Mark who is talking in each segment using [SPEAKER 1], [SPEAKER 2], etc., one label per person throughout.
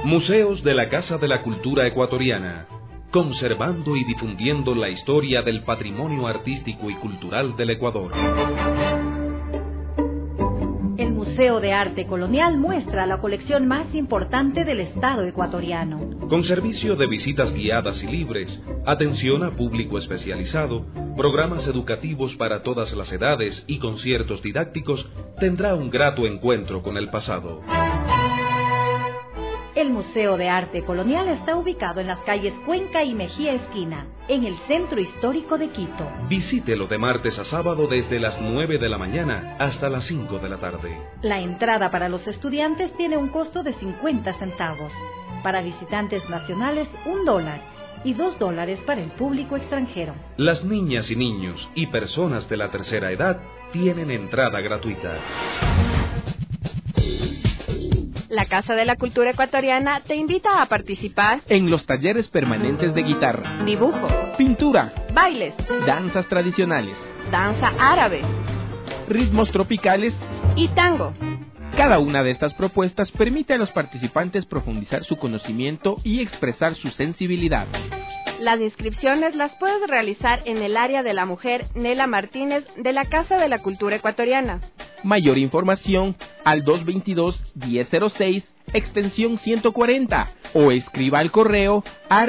[SPEAKER 1] Museos de la Casa de la Cultura Ecuatoriana, conservando y difundiendo la historia del patrimonio artístico y cultural del Ecuador.
[SPEAKER 2] El Museo de Arte Colonial muestra la colección más importante del Estado ecuatoriano.
[SPEAKER 1] Con servicio de visitas guiadas y libres, atención a público especializado, programas educativos para todas las edades y conciertos didácticos, tendrá un grato encuentro con el pasado.
[SPEAKER 2] El Museo de Arte Colonial está ubicado en las calles Cuenca y Mejía Esquina, en el centro histórico de Quito.
[SPEAKER 1] Visítelo de martes a sábado desde las 9 de la mañana hasta las 5 de la tarde.
[SPEAKER 2] La entrada para los estudiantes tiene un costo de 50 centavos. Para visitantes nacionales, $1 y $2 para el público extranjero.
[SPEAKER 1] Las niñas y niños y personas de la tercera edad tienen entrada gratuita.
[SPEAKER 3] La Casa de la Cultura Ecuatoriana te invita a participar
[SPEAKER 4] en los talleres permanentes de guitarra,
[SPEAKER 3] dibujo,
[SPEAKER 4] pintura,
[SPEAKER 3] bailes,
[SPEAKER 4] danzas tradicionales,
[SPEAKER 3] danza árabe,
[SPEAKER 4] ritmos tropicales
[SPEAKER 3] y tango.
[SPEAKER 4] Cada una de estas propuestas permite a los participantes profundizar su conocimiento y expresar su sensibilidad.
[SPEAKER 3] Las inscripciones las puedes realizar en el área de la mujer Nela Martínez de la Casa de la Cultura Ecuatoriana.
[SPEAKER 4] Mayor información al 222-1006, extensión 140, o escriba al correo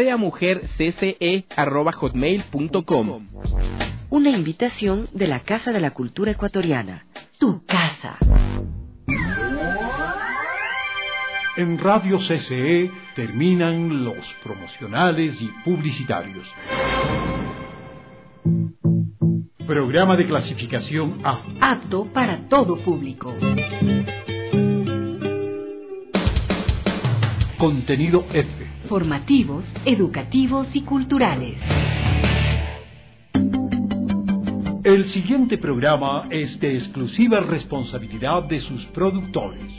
[SPEAKER 4] areamujercce@hotmail.com.
[SPEAKER 5] Una invitación de la Casa de la Cultura Ecuatoriana. Tu casa.
[SPEAKER 6] En Radio CCE terminan los promocionales y publicitarios. Programa de clasificación A.
[SPEAKER 2] Apto para todo público.
[SPEAKER 6] Contenido F.
[SPEAKER 2] Formativos, educativos y culturales.
[SPEAKER 6] El siguiente programa es de exclusiva responsabilidad de sus productores.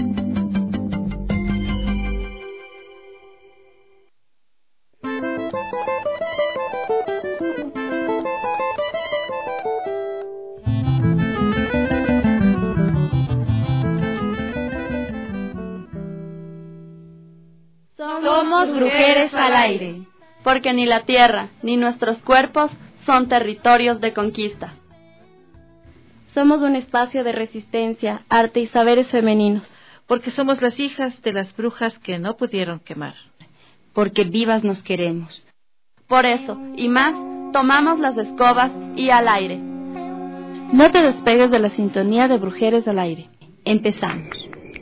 [SPEAKER 7] Somos Brujeres al Aire, porque ni la tierra ni nuestros cuerpos son territorios de conquista. Somos un espacio de resistencia, arte y saberes femeninos.
[SPEAKER 8] Porque somos las hijas de las brujas que no pudieron quemar.
[SPEAKER 7] Porque vivas nos queremos. Por eso, y más, tomamos las escobas y al aire. No te despegues de la sintonía de Brujeres al Aire. Empezamos.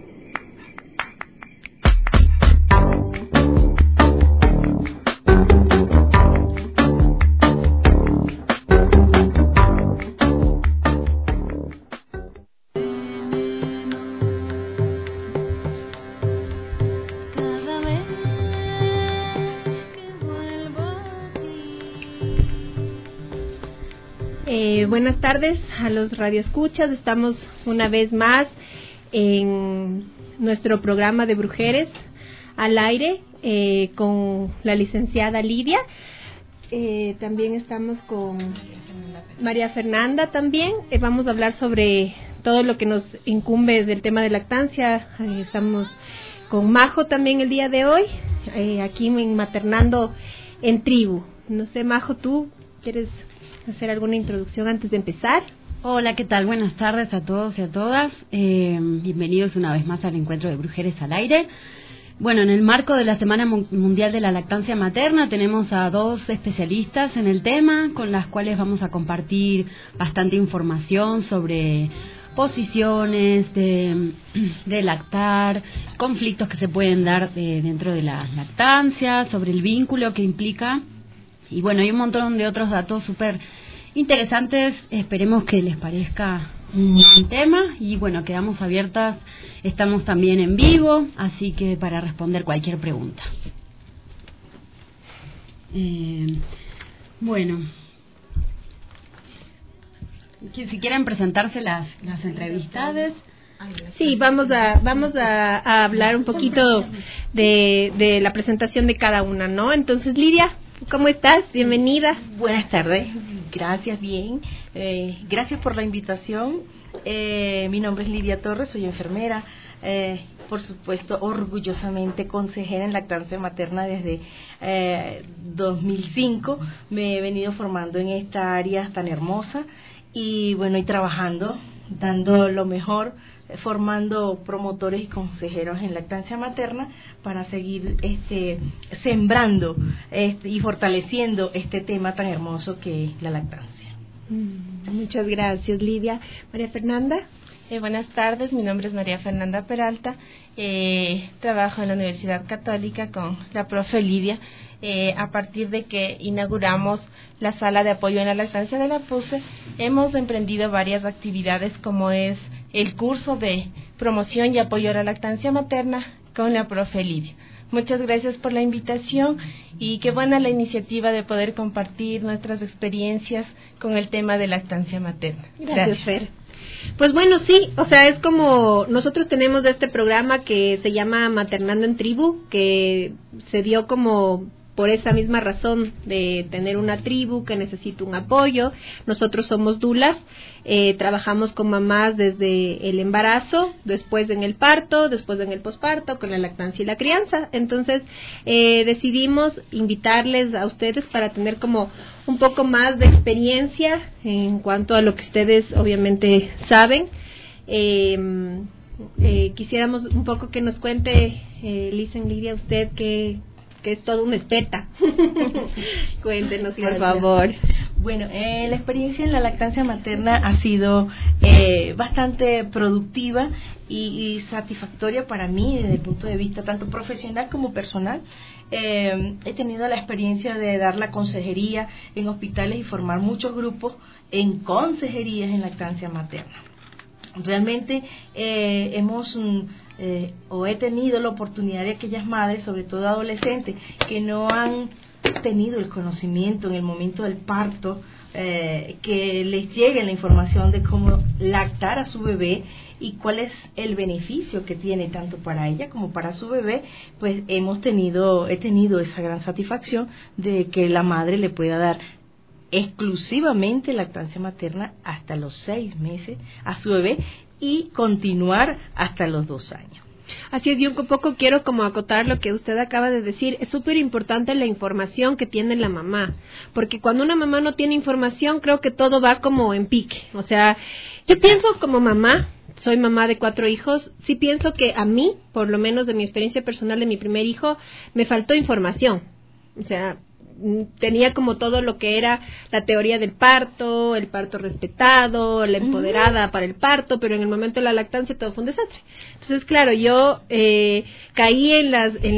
[SPEAKER 3] Buenas tardes a los radioescuchas. Estamos una vez más en nuestro programa de Brujeres al Aire con la licenciada Lidia. También estamos con María Fernanda también. Vamos a hablar sobre todo lo que nos incumbe del tema de lactancia. Estamos con Majo también el día de hoy, aquí en Maternando en Tribu. No sé, Majo, ¿tú quieres hacer alguna introducción antes de empezar?
[SPEAKER 9] Hola, ¿qué tal? Buenas tardes a todos y a todas. Bienvenidos una vez más al encuentro de Brujeres al Aire. Bueno, en el marco de la Semana Mundial de la Lactancia Materna tenemos a dos especialistas en el tema, con las cuales vamos a compartir bastante información sobre posiciones de lactar, conflictos que se pueden dar dentro de la lactancia, sobre el vínculo que implica. Y bueno, hay un montón de otros datos súper interesantes. Esperemos que les parezca un buen tema. Y bueno, quedamos abiertas. Estamos también en vivo, así que para responder cualquier pregunta. Bueno, si quieren presentarse las entrevistadas.
[SPEAKER 3] Sí, vamos a hablar un poquito de la presentación de cada una, ¿no? Entonces, Lidia, ¿cómo estás? Bienvenida.
[SPEAKER 8] Buenas tardes.
[SPEAKER 10] Gracias, bien. Gracias por la invitación. Mi nombre es Lidia Torres, soy enfermera. Por supuesto, orgullosamente consejera en lactancia materna desde 2005. Me he venido formando en esta área tan hermosa y bueno, y trabajando, dando lo mejor, formando promotores y consejeros en lactancia materna para seguir sembrando y fortaleciendo este tema tan hermoso que es la lactancia.
[SPEAKER 3] Muchas gracias, Lidia. María Fernanda.
[SPEAKER 11] Buenas tardes, mi nombre es María Fernanda Peralta, trabajo en la Universidad Católica con la profe Lidia. A partir de que inauguramos la sala de apoyo en la lactancia de la PUCE, hemos emprendido varias actividades como es el curso de promoción y apoyo a la lactancia materna con la profe Lidia. Muchas gracias por la invitación y qué buena la iniciativa de poder compartir nuestras experiencias con el tema de lactancia materna.
[SPEAKER 3] Gracias, Fer. Pues bueno, sí, o sea, es como nosotros tenemos este programa que se llama Maternando en Tribu, que se dio como por esa misma razón de tener una tribu que necesita un apoyo. Nosotros somos dulas, trabajamos con mamás desde el embarazo, después en el parto, después en el posparto, con la lactancia y la crianza. Entonces decidimos invitarles a ustedes para tener como un poco más de experiencia en cuanto a lo que ustedes obviamente saben. Quisiéramos un poco que nos cuente, Lidia, usted que es toda una experta. Cuéntenos, por favor.
[SPEAKER 10] Bueno, la experiencia en la lactancia materna ha sido bastante productiva y satisfactoria para mí desde el punto de vista tanto profesional como personal. He tenido la experiencia de dar la consejería en hospitales y formar muchos grupos en consejerías en lactancia materna. Realmente he tenido la oportunidad de aquellas madres, sobre todo adolescentes, que no han tenido el conocimiento en el momento del parto, que les llegue la información de cómo lactar a su bebé y cuál es el beneficio que tiene tanto para ella como para su bebé. Pues he tenido esa gran satisfacción de que la madre le pueda dar exclusivamente lactancia materna hasta los 6 meses a su bebé y continuar hasta los 2 años.
[SPEAKER 3] Así es, yo un poco quiero como acotar lo que usted acaba de decir. Es súper importante la información que tiene la mamá, porque cuando una mamá no tiene información, creo que todo va como en pique. O sea, yo pienso como mamá, soy mamá de 4 hijos, sí pienso que a mí, por lo menos de mi experiencia personal de mi primer hijo, me faltó información. O sea, tenía como todo lo que era la teoría del parto, el parto respetado, la empoderada para el parto, pero en el momento de la lactancia todo fue un desastre. Entonces, claro, yo caí en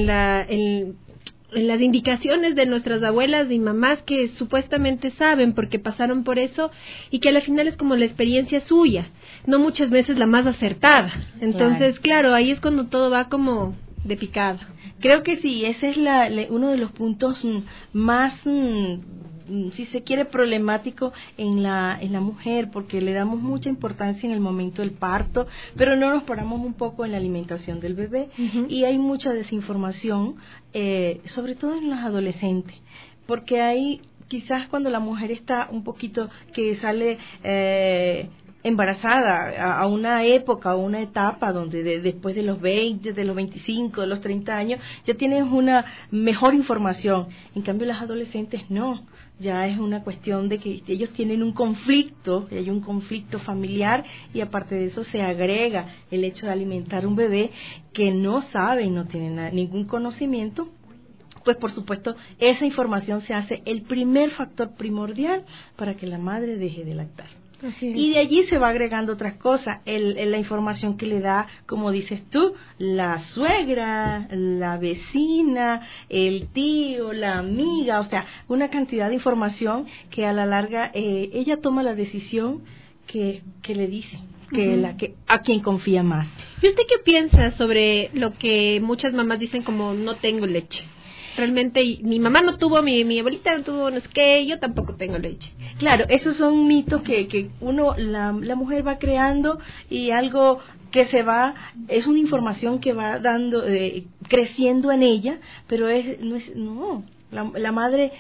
[SPEAKER 3] las indicaciones de nuestras abuelas y mamás que supuestamente saben porque pasaron por eso y que al final es como la experiencia suya, no muchas veces la más acertada. Entonces, claro, ahí es cuando todo va como de picada.
[SPEAKER 10] Creo que sí, ese es uno de los puntos más, si se quiere, problemático en la mujer, porque le damos mucha importancia en el momento del parto, pero no nos paramos un poco en la alimentación del bebé. Y hay mucha desinformación, sobre todo en los adolescentes, porque hay quizás cuando la mujer está un poquito que sale embarazada a una época o una etapa donde después de los 20, de los 25, de los 30 años ya tienes una mejor información. En cambio las adolescentes no, ya es una cuestión de que ellos tienen un conflicto, y hay un conflicto familiar, y aparte de eso se agrega el hecho de alimentar un bebé que no sabe y no tiene ningún conocimiento. Pues por supuesto esa información se hace el primer factor primordial para que la madre deje de lactar. Y de allí se va agregando otras cosas, la información que le da, como dices tú, la suegra, la vecina, el tío, la amiga, o sea, una cantidad de información que a la larga ella toma la decisión que le dice, a quien confía más.
[SPEAKER 3] ¿Y usted qué piensa sobre lo que muchas mamás dicen como no tengo leche? Realmente mi mamá no tuvo, mi abuelita no tuvo, no es que yo tampoco tengo leche.
[SPEAKER 10] Claro, esos son mitos que la mujer va creando, y algo que es una información que va creciendo en ella, pero la madre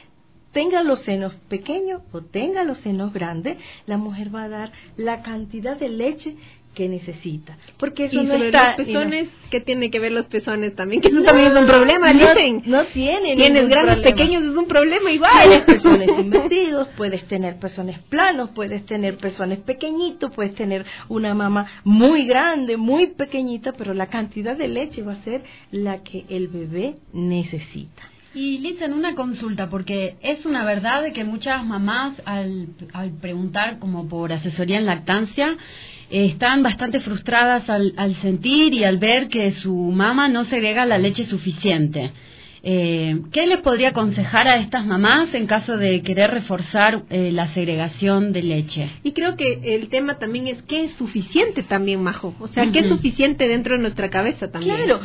[SPEAKER 10] tenga los senos pequeños o tenga los senos grandes, la mujer va a dar la cantidad de leche que necesita, porque eso
[SPEAKER 3] y
[SPEAKER 10] no
[SPEAKER 3] sobre
[SPEAKER 10] está.
[SPEAKER 3] Los pezones, ¿qué tiene que ver los pezones también? Que eso también es un problema, dicen.
[SPEAKER 10] No tiene.
[SPEAKER 3] Tienes grandes,
[SPEAKER 10] problema.
[SPEAKER 3] Pequeños, es un problema igual.
[SPEAKER 10] Tienes pezones invertidos, puedes tener pezones planos, puedes tener pezones pequeñitos, puedes tener una mama muy grande, muy pequeñita, pero la cantidad de leche va a ser la que el bebé necesita.
[SPEAKER 9] Y Liz, en una consulta, porque es una verdad de que muchas mamás al preguntar como por asesoría en lactancia, están bastante frustradas al sentir y al ver que su mama no segrega la leche suficiente. ¿Qué les podría aconsejar a estas mamás en caso de querer reforzar la segregación de leche?
[SPEAKER 3] Y creo que el tema también es qué es suficiente también, Majo. O sea, qué es suficiente dentro de nuestra cabeza también.
[SPEAKER 10] Claro,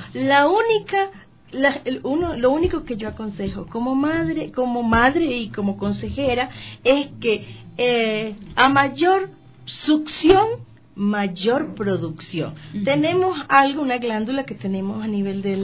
[SPEAKER 10] lo único que yo aconsejo como madre y como consejera es que a mayor succión, mayor producción. Tenemos una glándula que tenemos a nivel de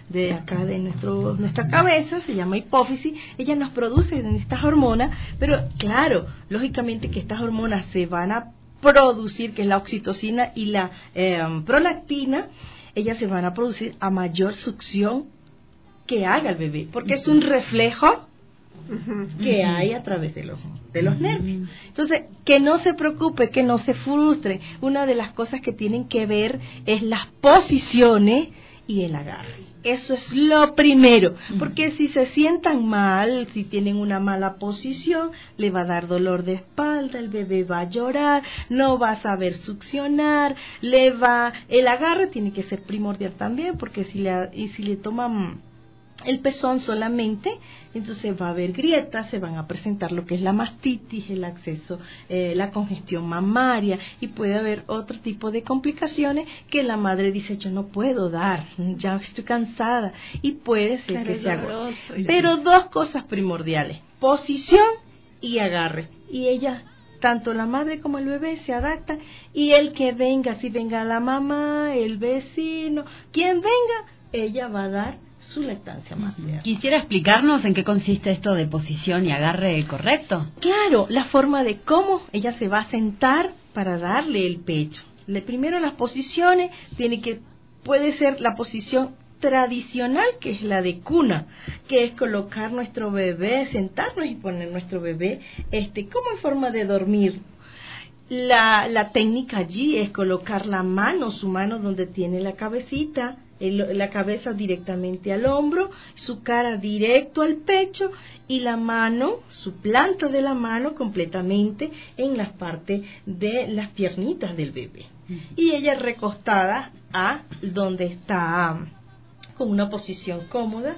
[SPEAKER 10] nuestra cabeza, se llama hipófisis. Ella nos produce estas hormonas, pero claro, lógicamente que estas hormonas se van a producir, que es la oxitocina y la prolactina, ellas se van a producir a mayor succión que haga el bebé, porque es un reflejo que hay a través de los nervios. Entonces, que no se preocupe, que no se frustre. Una de las cosas que tienen que ver es las posiciones y el agarre. Eso es lo primero, porque si se sientan mal, si tienen una mala posición, le va a dar dolor de espalda, el bebé va a llorar, no va a saber succionar, el agarre tiene que ser primordial también, porque si le toman el pezón solamente, entonces va a haber grietas, se van a presentar lo que es la mastitis, el acceso, la congestión mamaria, y puede haber otro tipo de complicaciones que la madre dice, yo no puedo dar, ya estoy cansada, y puede ser que se agote. Pero dos cosas primordiales, posición y agarre, y ellas, tanto la madre como el bebé, se adaptan, y el que venga, si venga la mamá, el vecino, quien venga, ella va a dar su lactancia materna.
[SPEAKER 9] ¿Quisiera explicarnos en qué consiste esto de posición y agarre correcto?
[SPEAKER 10] Claro, la forma de cómo ella se va a sentar para darle el pecho. Primero las posiciones, puede ser la posición tradicional, que es la de cuna, que es colocar nuestro bebé, sentarnos y poner nuestro bebé como en forma de dormir. La técnica allí es colocar su mano donde tiene la cabecita, la cabeza directamente al hombro, su cara directo al pecho y la mano, su planta de la mano completamente en las partes de las piernitas del bebé. Y ella recostada a donde está con una posición cómoda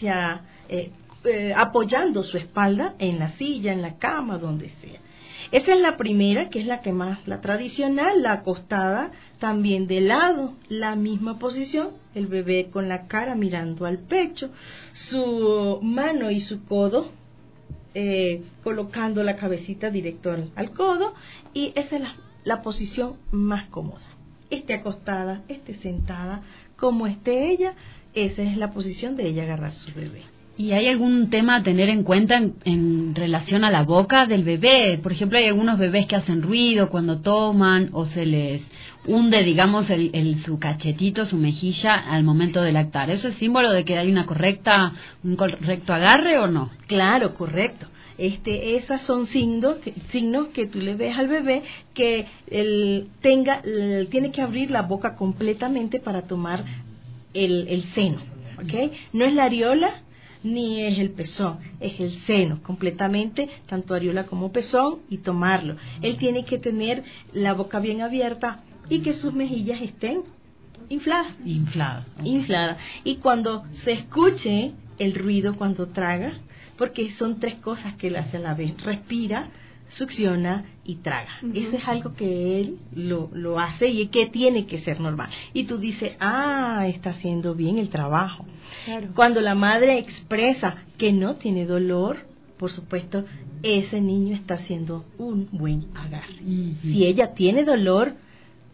[SPEAKER 10] apoyando su espalda en la silla, en la cama, donde sea. Esa es la primera, que es la tradicional, la acostada, también de lado, la misma posición, el bebé con la cara mirando al pecho, su mano y su codo, colocando la cabecita directo al codo, y esa es la posición más cómoda. Acostada, sentada, como esté ella, esa es la posición de ella agarrar su bebé.
[SPEAKER 9] ¿Y hay algún tema a tener en cuenta en relación a la boca del bebé? Por ejemplo, hay algunos bebés que hacen ruido cuando toman o se les hunde, digamos, su cachetito, su mejilla al momento de lactar. ¿Eso es símbolo de que hay un correcto agarre o no?
[SPEAKER 10] Claro, correcto. Esas son signos que tú le ves al bebé que tiene que abrir la boca completamente para tomar el seno, ¿ok? No es la areola ni es el pezón, es el seno completamente, tanto areola como pezón, y tomarlo. Él tiene que tener la boca bien abierta y que sus mejillas estén infladas. Y cuando se escuche el ruido cuando traga, porque son tres cosas que él hace a la vez: respira, succiona y traga. Eso es algo que él lo hace y que tiene que ser normal. Y tú dices, está haciendo bien el trabajo. Claro. Cuando la madre expresa que no tiene dolor, por supuesto, ese niño está haciendo un buen agarre. Si ella tiene dolor,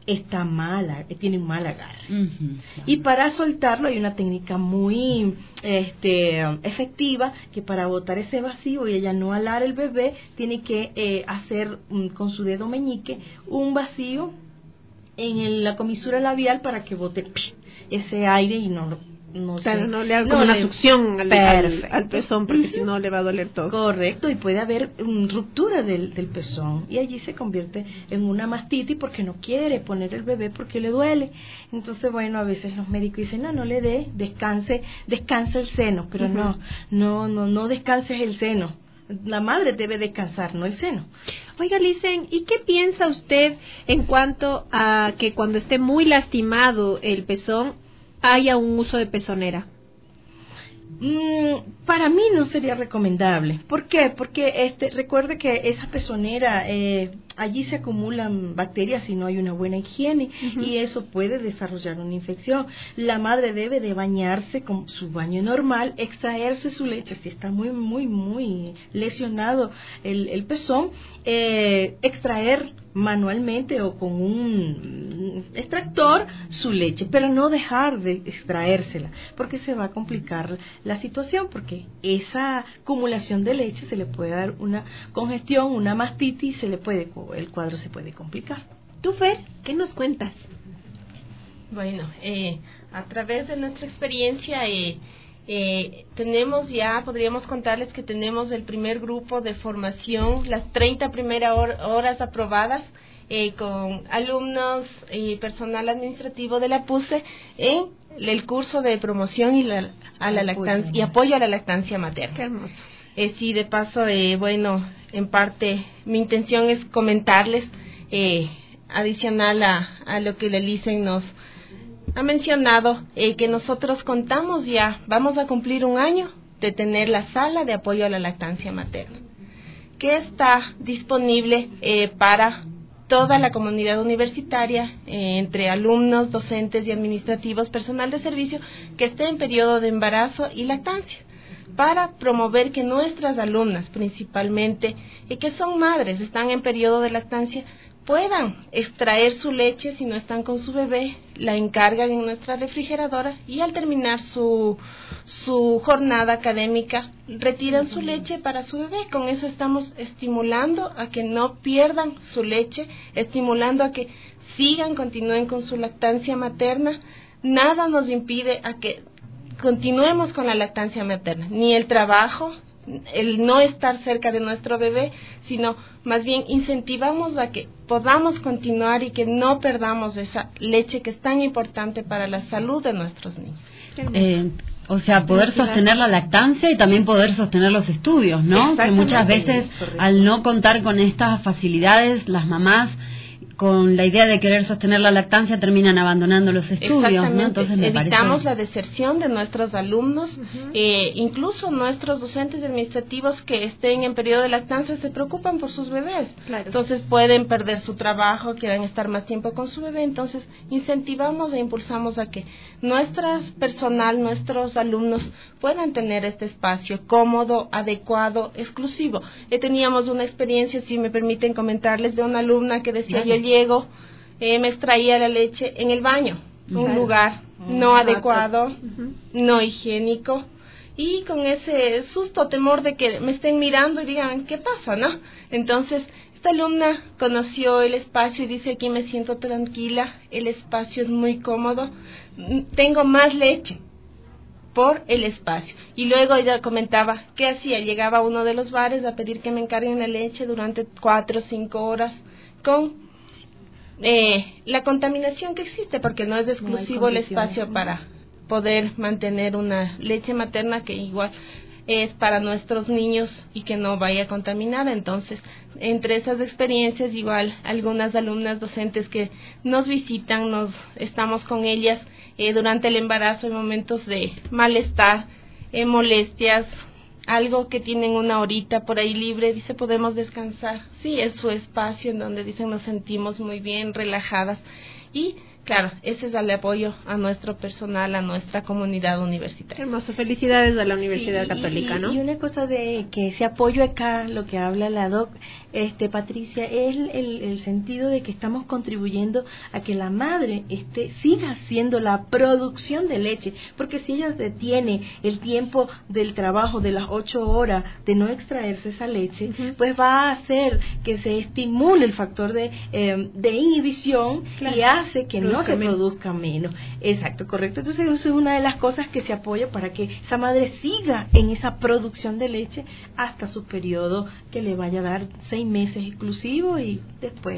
[SPEAKER 10] está mala, tiene un mal agarre. Y para soltarlo hay una técnica muy efectiva, que para botar ese vacío y ella no alar el bebé, tiene que hacer con su dedo meñique un vacío en la comisura labial para que bote ese aire y no
[SPEAKER 3] le haga como una succión al pezón, porque si no le va a doler todo.
[SPEAKER 10] Correcto, y puede haber ruptura del pezón, y allí se convierte en una mastitis porque no quiere poner el bebé porque le duele. Entonces, bueno, a veces los médicos dicen, no le dé, descanse el seno, pero no descanses el seno. La madre debe descansar, no el seno.
[SPEAKER 3] Oiga, Licen, ¿y qué piensa usted en cuanto a que cuando esté muy lastimado el pezón haya un uso de pezonera?
[SPEAKER 10] Para mí no sería recomendable. ¿Por qué? Porque recuerde que esa pezonera, allí se acumulan bacterias si no hay una buena higiene, y eso puede desarrollar una infección. La madre debe de bañarse con su baño normal, extraerse su leche si está muy, muy, muy lesionado el pezón, extraer manualmente o con un extractor su leche, pero no dejar de extraérsela, porque se va a complicar la situación, porque esa acumulación de leche se le puede dar una congestión, una mastitis, el cuadro se puede complicar.
[SPEAKER 3] ¿Tú, Fer, qué nos cuentas?
[SPEAKER 11] Bueno, a través de nuestra experiencia podríamos contarles que tenemos el primer grupo de formación, las 30 primeras horas aprobadas con alumnos y personal administrativo de la PUCE en el curso de promoción y apoyo a la lactancia materna.
[SPEAKER 3] Qué hermoso.
[SPEAKER 11] Sí, de paso, en parte mi intención es comentarles, adicional a lo que la Licen nos ha mencionado, que nosotros vamos a cumplir un año de tener la sala de apoyo a la lactancia materna, que está disponible para toda la comunidad universitaria, entre alumnos, docentes y administrativos, personal de servicio que esté en periodo de embarazo y lactancia, para promover que nuestras alumnas, principalmente, que son madres, están en periodo de lactancia, puedan extraer su leche si no están con su bebé, la encargan en nuestra refrigeradora y al terminar su jornada académica retiran su leche para su bebé. Con eso estamos estimulando a que no pierdan su leche, estimulando a que continúen con su lactancia materna. Nada nos impide a que continuemos con la lactancia materna, ni el trabajo, el no estar cerca de nuestro bebé, sino más bien incentivamos a que podamos continuar y que no perdamos esa leche que es tan importante para la salud de nuestros niños.
[SPEAKER 9] O sea, poder sostener la lactancia y también poder sostener los estudios, ¿no? Que muchas veces, al no contar con estas facilidades, las mamás, con la idea de querer sostener la lactancia, terminan abandonando los estudios, ¿no? Entonces
[SPEAKER 11] evitamos la deserción de nuestros alumnos, incluso nuestros docentes administrativos que estén en periodo de lactancia se preocupan por sus bebés, entonces pueden perder su trabajo, quieran estar más tiempo con su bebé. Entonces incentivamos e impulsamos a que nuestros alumnos puedan tener este espacio cómodo, adecuado, exclusivo. Teníamos una experiencia, si me permiten comentarles, de una alumna que decía, yo llego, me extraía la leche en el baño, un lugar no adecuado, no higiénico, y con ese susto, temor de que me estén mirando y digan, ¿qué pasa, no? Entonces, esta alumna conoció el espacio y dice, aquí me siento tranquila, el espacio es muy cómodo, tengo más leche por el espacio. Y luego ella comentaba, ¿qué hacía? Llegaba a uno de los bares a pedir que me encarguen la leche durante 4 o 5 horas con la contaminación que existe, porque no es exclusivo el espacio para poder mantener una leche materna, que igual es para nuestros niños y que no vaya contaminada. Entonces, entre esas experiencias, igual algunas alumnas docentes que nos visitan, estamos con ellas durante el embarazo en momentos de malestar, molestias, algo que tienen una horita por ahí libre, dice, podemos descansar. Sí, es su espacio en donde dicen nos sentimos muy bien, relajadas, y Claro, ese es el apoyo a nuestro personal, a nuestra comunidad universitaria.
[SPEAKER 3] Hermoso, felicidades a la Universidad Católica, ¿no?
[SPEAKER 10] Y una cosa de que ese apoyo acá, lo que habla la doc, Patricia, es el sentido de que estamos contribuyendo a que la madre siga haciendo la producción de leche, porque si ella detiene el tiempo del trabajo de las 8 horas de no extraerse esa leche, pues va a hacer que se estimule el factor de inhibición, claro, y hace que no se produzca menos. Exacto, correcto. Entonces eso es una de las cosas que se apoya para que esa madre siga en esa producción de leche hasta su periodo que le vaya a dar 6 meses exclusivos y después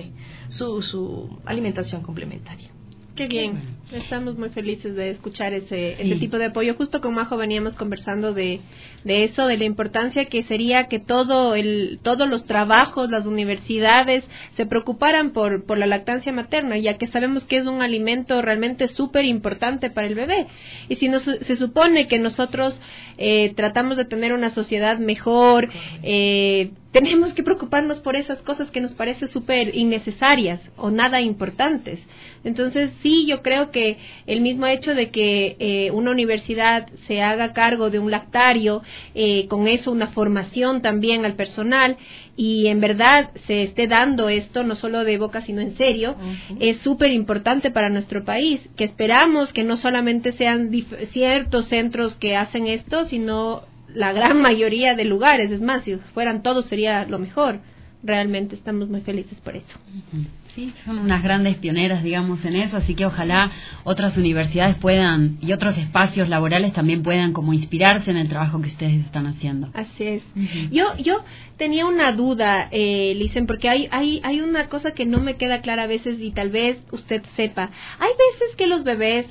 [SPEAKER 10] su alimentación complementaria.
[SPEAKER 3] Qué bien, estamos muy felices de escuchar ese tipo de apoyo. Justo con Majo veníamos conversando de eso, de la importancia que sería que todos los trabajos, las universidades se preocuparan por la lactancia materna, ya que sabemos que es un alimento realmente súper importante para el bebé. Y si se supone que nosotros tratamos de tener una sociedad mejor, tenemos que preocuparnos por esas cosas que nos parecen súper innecesarias o nada importantes. Entonces, sí, yo creo que el mismo hecho de que una universidad se haga cargo de un lactario, con eso una formación también al personal, y en verdad se esté dando esto, no solo de boca, sino en serio, es súper importante para nuestro país, que esperamos que no solamente sean ciertos centros que hacen esto, sino la gran mayoría de lugares. Es más, si fueran todos sería lo mejor. Realmente estamos muy felices por eso.
[SPEAKER 9] Sí, son unas grandes pioneras, digamos, en eso, así que ojalá otras universidades puedan, y otros espacios laborales también puedan como inspirarse en el trabajo que ustedes están haciendo.
[SPEAKER 3] Así es. Yo tenía una duda, Licen, porque hay una cosa que no me queda clara a veces y tal vez usted sepa. Hay veces que los bebés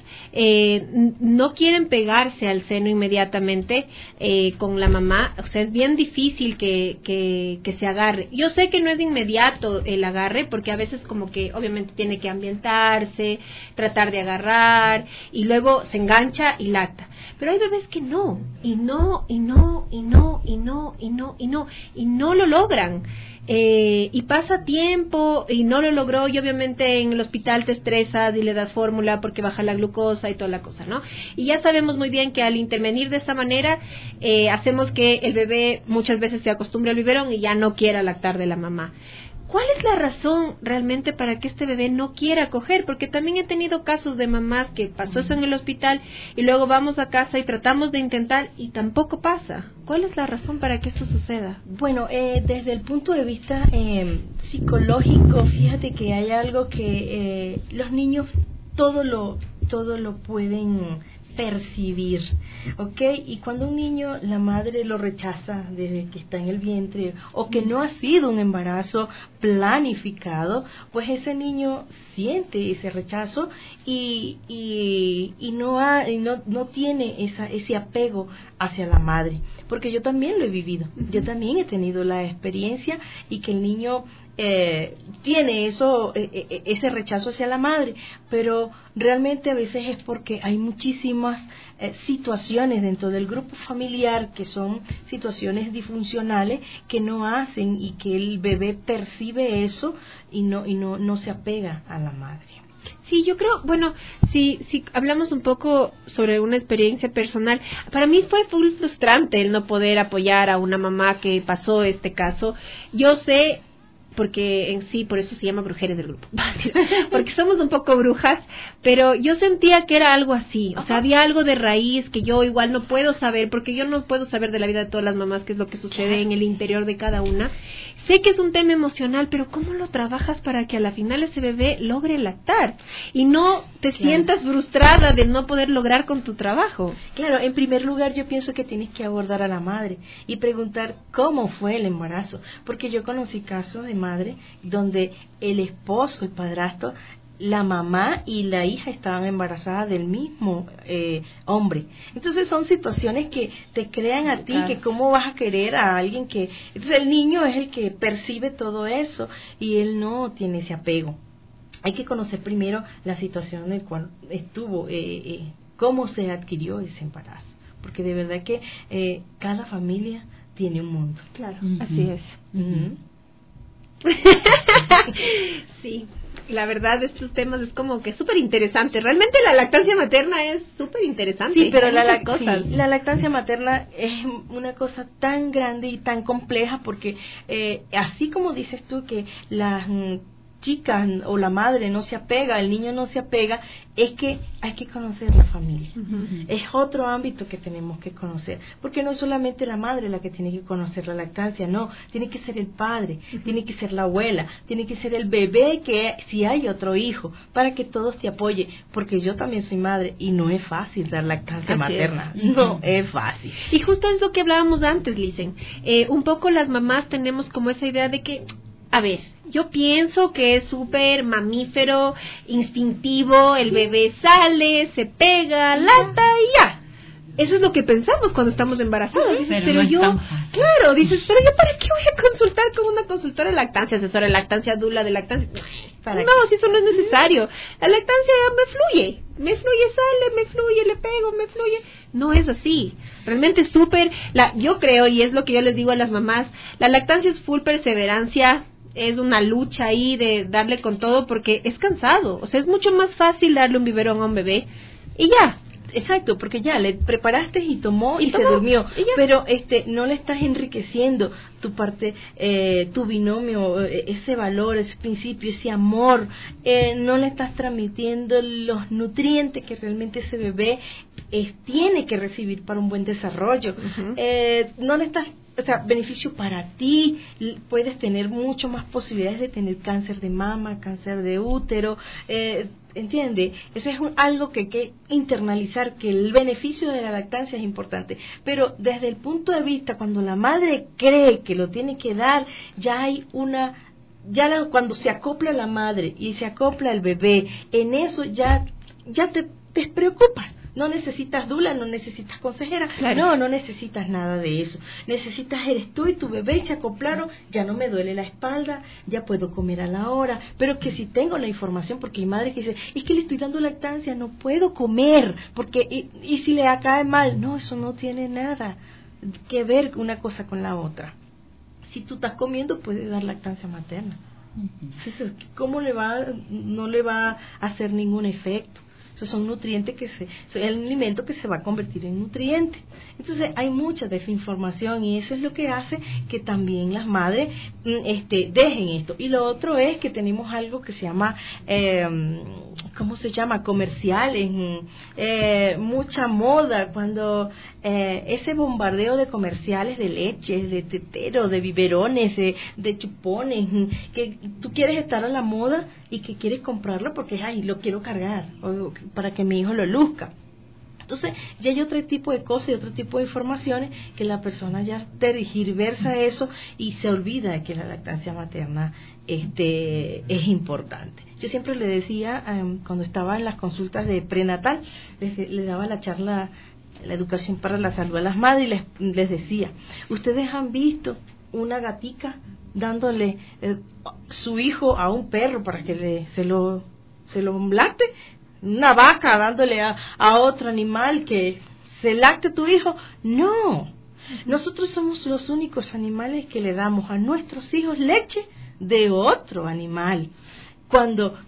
[SPEAKER 3] no quieren pegarse al seno inmediatamente con la mamá, o sea, es bien difícil que se agarre. Yo sé que no es de inmediato el agarre, porque a veces como que obviamente tiene que ambientarse, tratar de agarrar, y luego se engancha y lacta. Pero hay bebés que no lo logran. Y pasa tiempo y no lo logró, y obviamente en el hospital te estresas y le das fórmula porque baja la glucosa y toda la cosa, ¿no? Y ya sabemos muy bien que al intervenir de esa manera hacemos que el bebé muchas veces se acostumbre al biberón y ya no quiera lactar de la mamá. ¿Cuál es la razón realmente para que este bebé no quiera coger? Porque también he tenido casos de mamás que pasó eso en el hospital y luego vamos a casa y tratamos de intentar y tampoco pasa. ¿Cuál es la razón para que esto suceda?
[SPEAKER 10] Bueno, desde el punto de vista psicológico, fíjate que hay algo que los niños todo lo pueden percibir, ¿ok? Y cuando un niño, la madre lo rechaza desde que está en el vientre o que no ha sido un embarazo planificado, pues ese niño siente ese rechazo y no tiene ese apego hacia la madre, porque yo también lo he vivido, yo también he tenido la experiencia y que el niño tiene ese rechazo hacia la madre, pero realmente a veces es porque hay muchísimas situaciones dentro del grupo familiar que son situaciones disfuncionales que no hacen y que el bebé percibe eso y no se apega a la madre.
[SPEAKER 3] Sí, yo creo, bueno, si hablamos un poco sobre una experiencia personal, para mí fue full frustrante el no poder apoyar a una mamá que pasó este caso. Yo sé, porque en sí, por eso se llama Brujeres del grupo, porque somos un poco brujas, pero yo sentía que era algo así, o sea, había algo de raíz que yo igual no puedo saber, porque yo no puedo saber de la vida de todas las mamás qué es lo que sucede en el interior de cada una. Sé que es un tema emocional, pero ¿cómo lo trabajas para que a la final ese bebé logre lactar? Y no te sientas frustrada de no poder lograr con tu trabajo.
[SPEAKER 10] Claro, en primer lugar yo pienso que tienes que abordar a la madre y preguntar cómo fue el embarazo, porque yo conocí casos de madre donde el esposo, el padrastro, la mamá y la hija estaban embarazadas del mismo hombre. Entonces son situaciones que te crean a ti, que cómo vas a querer a alguien que... Entonces el niño es el que percibe todo eso y él no tiene ese apego. Hay que conocer primero la situación en la cual estuvo, cómo se adquirió ese embarazo, porque de verdad que cada familia tiene un mundo.
[SPEAKER 3] Claro, así es.
[SPEAKER 10] Uh-huh.
[SPEAKER 3] Sí. La verdad, estos temas es como que súper interesante. Realmente la lactancia materna es súper interesante.
[SPEAKER 10] Sí, pero la lactancia materna es una cosa tan grande y tan compleja porque así como dices tú que las chicas o la madre no se apega, el niño no se apega, es que hay que conocer la familia. Es otro ámbito que tenemos que conocer, porque no es solamente la madre la que tiene que conocer la lactancia, no, tiene que ser el padre, tiene que ser la abuela, tiene que ser el bebé, que si hay otro hijo, para que todos te apoyen, porque yo también soy madre y no es fácil dar lactancia materna, no es fácil.
[SPEAKER 3] Y justo es lo que hablábamos antes, Licen, un poco las mamás tenemos como esa idea de que, a ver, yo pienso que es súper mamífero, instintivo, el bebé sale, se pega, lata y ya. Eso es lo que pensamos cuando estamos embarazadas. Dices, pero no yo, claro, dices, pero yo ¿para qué voy a consultar con una consultora de lactancia, asesora de lactancia, dula de lactancia? No, si eso no es necesario. La lactancia me fluye, sale, me fluye, le pego, me fluye. No es así. Realmente es súper, yo creo, y es lo que yo les digo a las mamás, la lactancia es full perseverancia, es una lucha ahí de darle con todo porque es cansado. O sea, es mucho más fácil darle un biberón a un bebé y ya.
[SPEAKER 10] Exacto, porque ya le preparaste y tomó y se durmió, pero no le estás enriqueciendo tu parte, tu binomio, ese valor, ese principio, ese amor, no le estás transmitiendo los nutrientes que realmente ese bebé tiene que recibir para un buen desarrollo. No le estás, o sea, beneficio para ti, puedes tener mucho más posibilidades de tener cáncer de mama, cáncer de útero, ¿entiende? Eso es algo que hay que internalizar, que el beneficio de la lactancia es importante, pero desde el punto de vista cuando la madre cree que lo tiene que dar, ya hay cuando se acopla la madre y se acopla el bebé, en eso ya te preocupas. No necesitas dula, no necesitas consejera, no necesitas nada de eso. Eres tú y tu bebé, se acoplaron, ya no me duele la espalda, ya puedo comer a la hora, pero que si tengo la información, porque hay madres que dicen, es que le estoy dando lactancia, no puedo comer, porque y si le cae mal, no, eso no tiene nada que ver una cosa con la otra. Si tú estás comiendo, puedes dar lactancia materna. Entonces, ¿cómo no le va a hacer ningún efecto? Esos son nutrientes son el alimento que se va a convertir en nutriente. Entonces hay mucha desinformación y eso es lo que hace que también las madres dejen esto. Y lo otro es que tenemos algo que se llama, ¿cómo se llama? Comerciales, mucha moda, cuando ese bombardeo de comerciales de leches, de teteros, de biberones, de chupones, que tú quieres estar a la moda y que quieres comprarlo porque lo quiero cargar o para que mi hijo lo luzca. Entonces ya hay otro tipo de cosas y otro tipo de informaciones que la persona ya tergiversa eso y se olvida de que la lactancia materna es importante. Yo siempre le decía, cuando estaba en las consultas de prenatal, le daba la charla, la educación para la salud a las madres y les decía, ¿ustedes han visto una gatica dándole su hijo a un perro para que se lo lacte? Una vaca dándole a otro animal que se lacte tu hijo. No, nosotros somos los únicos animales que le damos a nuestros hijos leche de otro animal. Cuando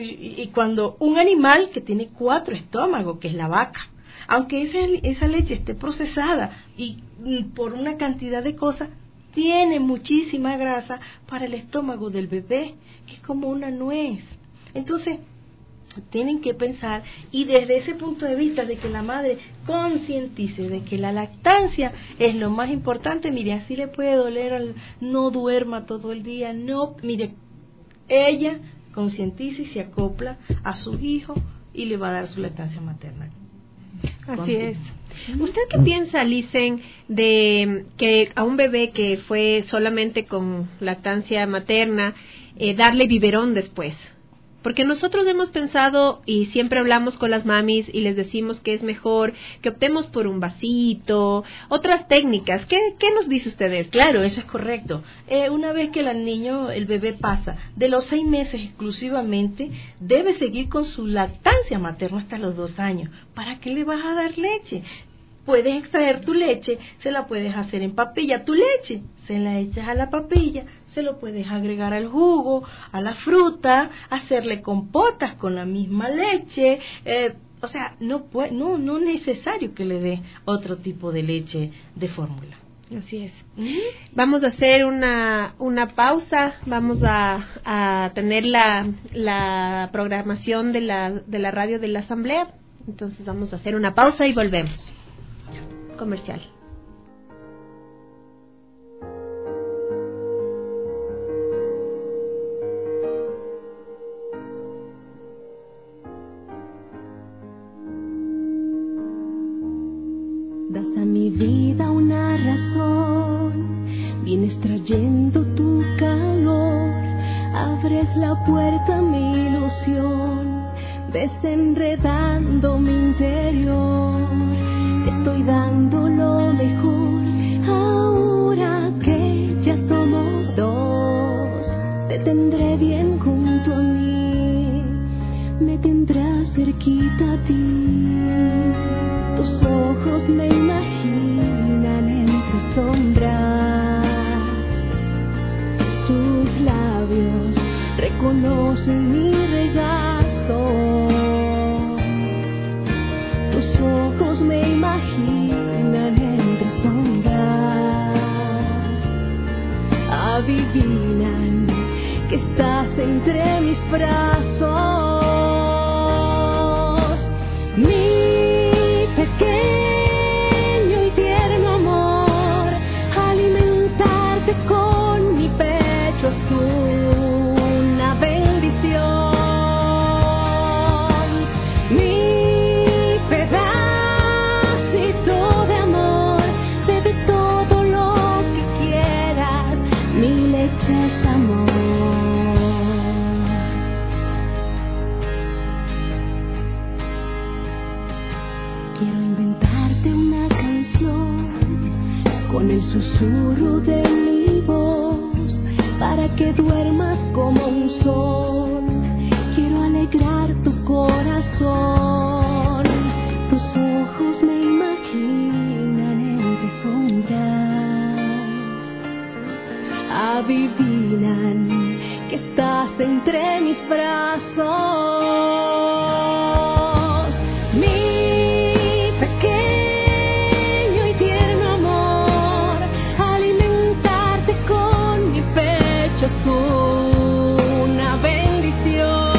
[SPEAKER 10] un animal que tiene 4 estómagos, que es la vaca, aunque esa leche esté procesada y por una cantidad de cosas, tiene muchísima grasa para el estómago del bebé, que es como una nuez. Entonces, tienen que pensar, y desde ese punto de vista de que la madre concientice de que la lactancia es lo más importante, mire, así le puede doler, no duerma todo el día, no, mire, ella concientiza y se acopla a su hijo y le va a dar su lactancia materna.
[SPEAKER 3] Así es. ¿Usted qué piensa, Licen, de que a un bebé que fue solamente con lactancia materna, darle biberón después? Porque nosotros hemos pensado y siempre hablamos con las mamis y les decimos que es mejor que optemos por un vasito, otras técnicas. ¿Qué nos dice ustedes?
[SPEAKER 10] Claro, eso es correcto. Una vez que el bebé pasa de los 6 meses exclusivamente, debe seguir con su lactancia materna hasta los 2 años. ¿Para qué le vas a dar leche? puedes extraer tu leche, se la puedes hacer en papilla, tu leche, se la echas a la papilla, se lo puedes agregar al jugo, a la fruta, hacerle compotas con la misma leche, o sea, no es necesario que le des otro tipo de leche de fórmula.
[SPEAKER 3] Así es. Vamos a hacer una pausa, vamos a tener la programación de la radio de la Asamblea, entonces vamos a hacer una pausa y volvemos. Comercial.
[SPEAKER 12] Das a mi vida una razón, vienes trayendo tu calor, abres la puerta a mi ilusión, desenredando mi interior. Te estoy dando lo mejor, ahora que ya somos dos, te tendré bien junto a mí, me tendrás cerquita a ti. Tus ojos me imaginan entre sombras, tus labios reconocen mi regazo. Tus ojos me imaginan entre sombras, adivinan que estás entre mis brazos. Pequeño y tierno amor, alimentarte con mi pecho es una bendición. Mi pedacito de amor, bebe todo lo que quieras, mi leche es amor. Quiero inventarte una canción con el susurro de mi voz para que duermas como un sol. Quiero alegrar tu corazón. Tus ojos me imaginan entre sombras, adivinan que estás entre mis brazos. Una bendición.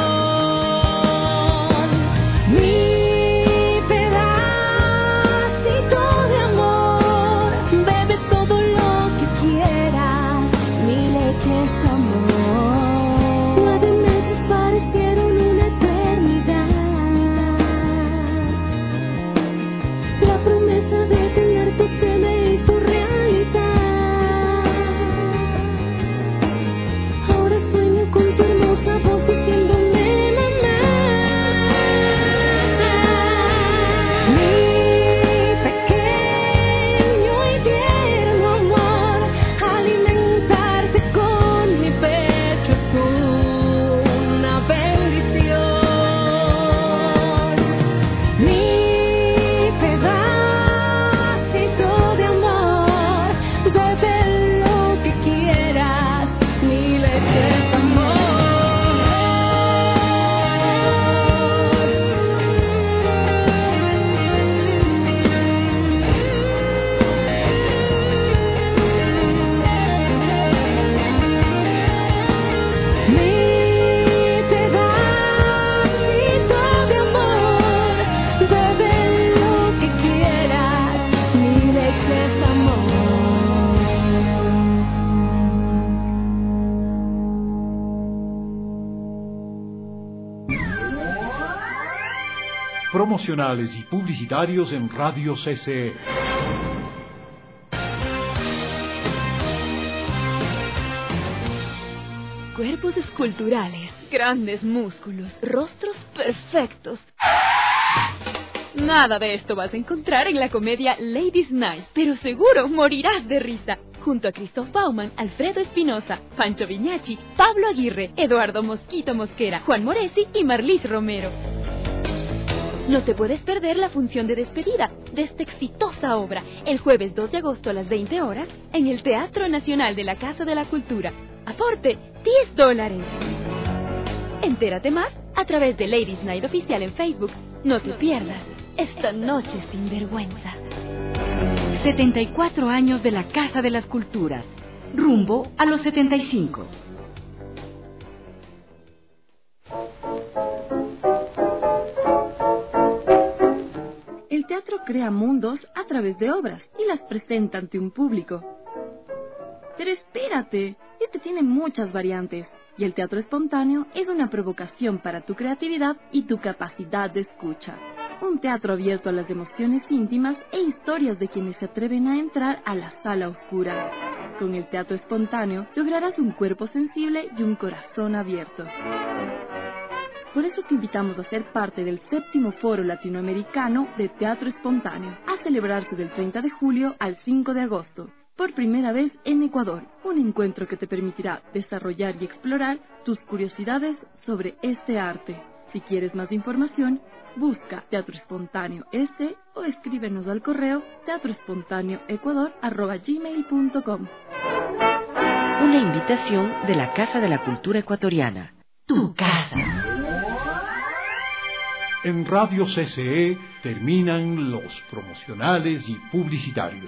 [SPEAKER 12] Mi pedacito de amor, bebe todo lo que quieras, mi leche es amor. 9 meses parecieron una eternidad, la promesa de tenerte se me hizo realidad. Con tu hermosa voz diciéndome mamá. Mi pequeño y tierno amor, alimentarte con mi pecho es una bendición. Mi pedacito de amor, bebe lo que quieras, mi leche es amor.
[SPEAKER 6] Promocionales y publicitarios en Radio CCE.
[SPEAKER 13] Cuerpos esculturales, grandes músculos, rostros perfectos. Nada de esto vas a encontrar en la comedia Ladies Night, pero seguro morirás de risa. Junto a Christoph Baumann, Alfredo Espinosa, Pancho Viñachi, Pablo Aguirre, Eduardo Mosquito Mosquera, Juan Moresi y Marlis Romero. No te puedes perder la función de despedida de esta exitosa obra el jueves 2 de agosto a las 20 horas en el Teatro Nacional de la Casa de la Cultura. Aporte $10. Entérate más a través de Ladies Night Oficial en Facebook. No te pierdas esta noche sin vergüenza.
[SPEAKER 5] 74 años de la Casa de las Culturas, rumbo a los 75.
[SPEAKER 14] El teatro crea mundos a través de obras y las presenta ante un público. Pero espérate, este tiene muchas variantes, y el teatro espontáneo es una provocación para tu creatividad y tu capacidad de escucha. Un teatro abierto a las emociones íntimas e historias de quienes se atreven a entrar a la sala oscura. Con el teatro espontáneo lograrás un cuerpo sensible y un corazón abierto. Por eso te invitamos a ser parte del 7º Foro Latinoamericano de Teatro Espontáneo, a celebrarse del 30 de julio al 5 de agosto, por primera vez en Ecuador. Un encuentro que te permitirá desarrollar y explorar tus curiosidades sobre este arte. Si quieres más información, busca Teatro Espontáneo S o escríbenos al correo teatroespontaneoecuador@gmail.com.
[SPEAKER 5] Una invitación de la Casa de la Cultura Ecuatoriana. Tu casa.
[SPEAKER 6] En Radio CCE terminan los promocionales y publicitarios.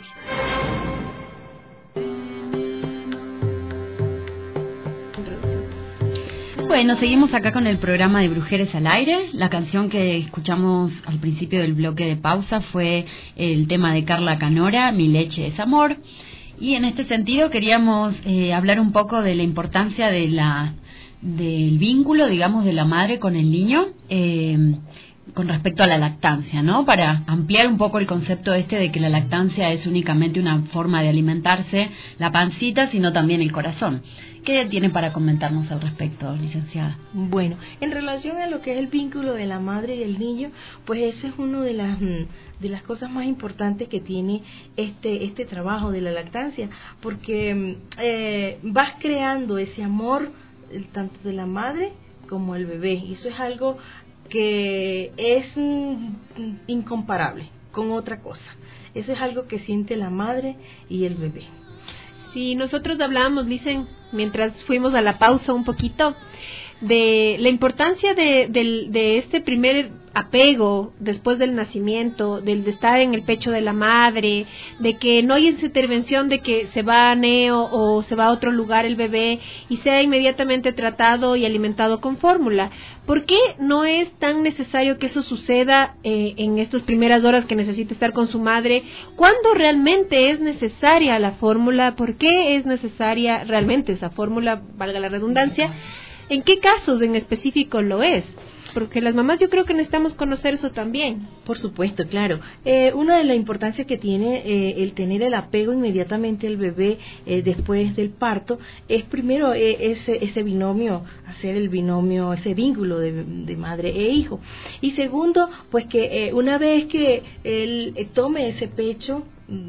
[SPEAKER 9] Bueno, seguimos acá con el programa de Brujeres al Aire. La canción que escuchamos al principio del bloque de pausa fue el tema de Carla Canora, Mi leche es amor. Y en este sentido queríamos hablar un poco de la importancia del vínculo, digamos, de la madre con el niño, con respecto a la lactancia, ¿no? Para ampliar un poco el concepto de que la lactancia es únicamente una forma de alimentarse la pancita, sino también el corazón. ¿Qué tiene para comentarnos al respecto, licenciada?
[SPEAKER 10] Bueno, en relación a lo que es el vínculo de la madre y el niño, pues ese es uno de las cosas más importantes que tiene este trabajo de la lactancia, porque vas creando ese amor tanto de la madre como el bebé, y eso es algo que es incomparable con otra cosa. Eso es algo que siente la madre y el bebé.
[SPEAKER 3] Sí, nosotros hablábamos, dicen, mientras fuimos a la pausa un poquito, de la importancia de este primer apego después del nacimiento, de estar en el pecho de la madre, de que no hay esa intervención de que se va a neo o se va a otro lugar el bebé y sea inmediatamente tratado y alimentado con fórmula. ¿Por qué no es tan necesario que eso suceda en estas primeras horas que necesita estar con su madre? ¿Cuándo realmente es necesaria la fórmula? ¿Por qué es necesaria realmente esa fórmula, valga la redundancia? ¿En qué casos en específico lo es? Porque las mamás yo creo que necesitamos conocer eso también.
[SPEAKER 10] Por supuesto, claro. Una de las importancias que tiene el tener el apego inmediatamente al bebé después del parto es primero ese binomio, hacer el binomio, ese vínculo de madre e hijo. Y segundo, pues que una vez que él tome ese pecho,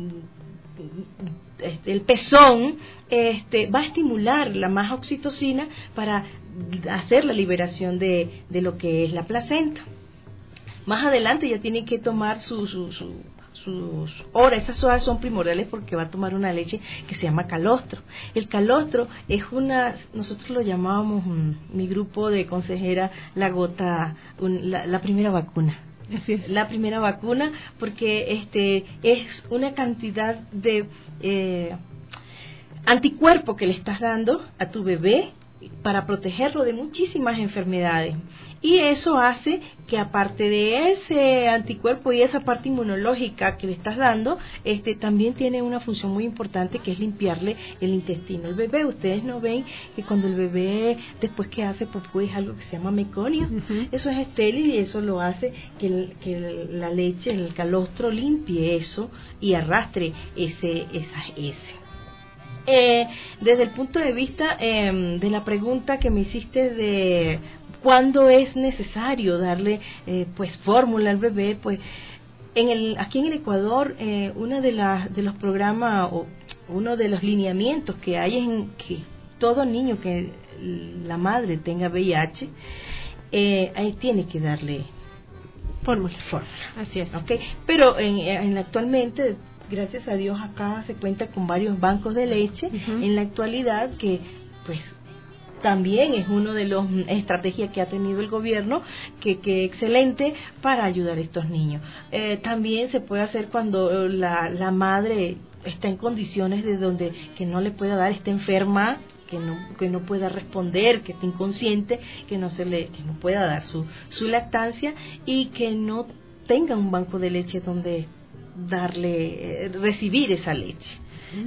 [SPEAKER 10] el pezón, va a estimular la más oxitocina para hacer la liberación de lo que es la placenta. Más adelante ya tiene que tomar sus horas. Esas horas son primordiales porque va a tomar una leche que se llama calostro. El calostro es nosotros lo llamábamos, mi grupo de consejera, la primera vacuna.
[SPEAKER 3] Así es.
[SPEAKER 10] La primera vacuna, porque es una cantidad de anticuerpo que le estás dando a tu bebé para protegerlo de muchísimas enfermedades. Y eso hace que, aparte de ese anticuerpo y esa parte inmunológica que le estás dando, también tiene una función muy importante, que es limpiarle el intestino al bebé. Ustedes no ven que cuando el bebé, después que hace popó, es algo que se llama meconio. Eso es estéril y eso lo hace que la leche, el calostro, limpie eso y arrastre esas heces. Desde el punto de vista de la pregunta que me hiciste de cuándo es necesario darle fórmula al bebé, pues aquí en el Ecuador uno de los programas o uno de los lineamientos que hay es que todo niño que la madre tenga VIH tiene que darle
[SPEAKER 3] Fórmula.
[SPEAKER 10] Así es. ¿Okay? Pero actualmente, gracias a Dios, acá se cuenta con varios bancos de leche en la actualidad que, pues, también es una de las estrategias que ha tenido el gobierno, que excelente para ayudar a estos niños. También se puede hacer cuando la madre está en condiciones de donde que no le pueda dar, está enferma, que no pueda responder, que esté inconsciente, que no pueda dar su lactancia y que no tenga un banco de leche donde recibir esa leche.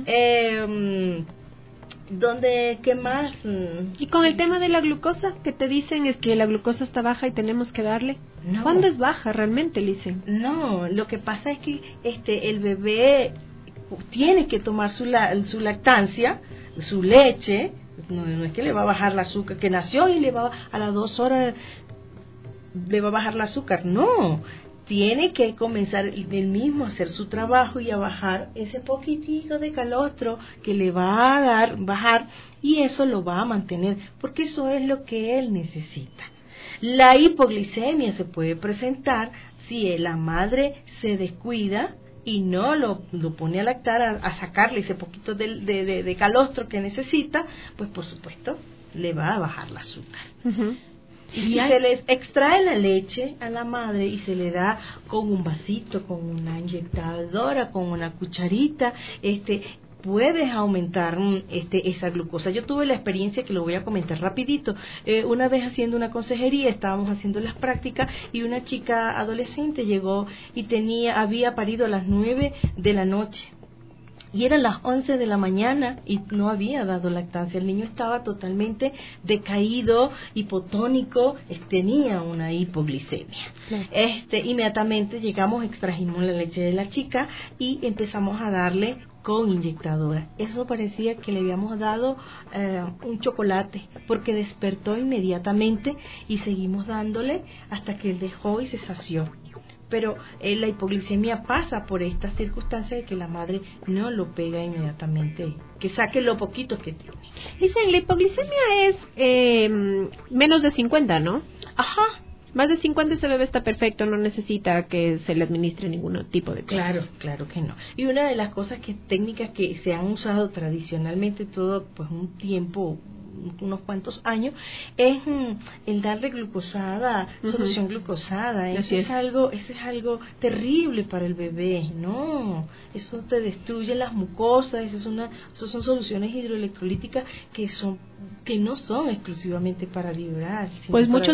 [SPEAKER 10] ¿Qué más?
[SPEAKER 3] Y con el tema de la glucosa, que te dicen es que la glucosa está baja y tenemos que darle.
[SPEAKER 10] No.
[SPEAKER 3] ¿Cuándo es baja realmente, dicen?
[SPEAKER 10] No, lo que pasa es que el bebé tiene que tomar su lactancia, su leche. No es que le va a bajar el azúcar, que nació y a las 2 horas le va a bajar el azúcar. No, tiene que comenzar él mismo a hacer su trabajo y a bajar ese poquitico de calostro que le va a bajar, y eso lo va a mantener, porque eso es lo que él necesita. La hipoglicemia se puede presentar si la madre se descuida y no lo pone a lactar, a sacarle ese poquito de calostro que necesita, pues por supuesto le va a bajar el azúcar. Y se le extrae la leche a la madre y se le da con un vasito, con una inyectadora, con una cucharita. Puedes aumentar esa glucosa. Yo tuve la experiencia que lo voy a comentar rapidito. Una vez haciendo una consejería, estábamos haciendo las prácticas y una chica adolescente llegó y había parido a las 9 de la noche. Y eran las 11 de la mañana y no había dado lactancia. El niño estaba totalmente decaído, hipotónico, tenía una hipoglicemia. Claro. Inmediatamente extrajimos la leche de la chica y empezamos a darle con inyectadora. Eso parecía que le habíamos dado un chocolate, porque despertó inmediatamente y seguimos dándole hasta que él dejó y se sació. Pero la hipoglicemia pasa por esta circunstancia de que la madre no lo pega inmediatamente, que saque lo poquito que tiene.
[SPEAKER 3] Dicen, la hipoglicemia es menos de 50, ¿no?
[SPEAKER 10] Ajá.
[SPEAKER 3] Más de 50 ese bebé está perfecto, no necesita que se le administre ningún tipo de cosas.
[SPEAKER 10] Claro que no. Y una de las técnicas que se han usado tradicionalmente todo pues un tiempo, unos cuantos años, es el darle glucosada, solución glucosada. Eso es algo terrible para el bebé. No, eso te destruye las mucosas. Eso son soluciones hidroelectrolíticas que no son exclusivamente para vibrar, sino
[SPEAKER 3] pues
[SPEAKER 10] para
[SPEAKER 3] muchos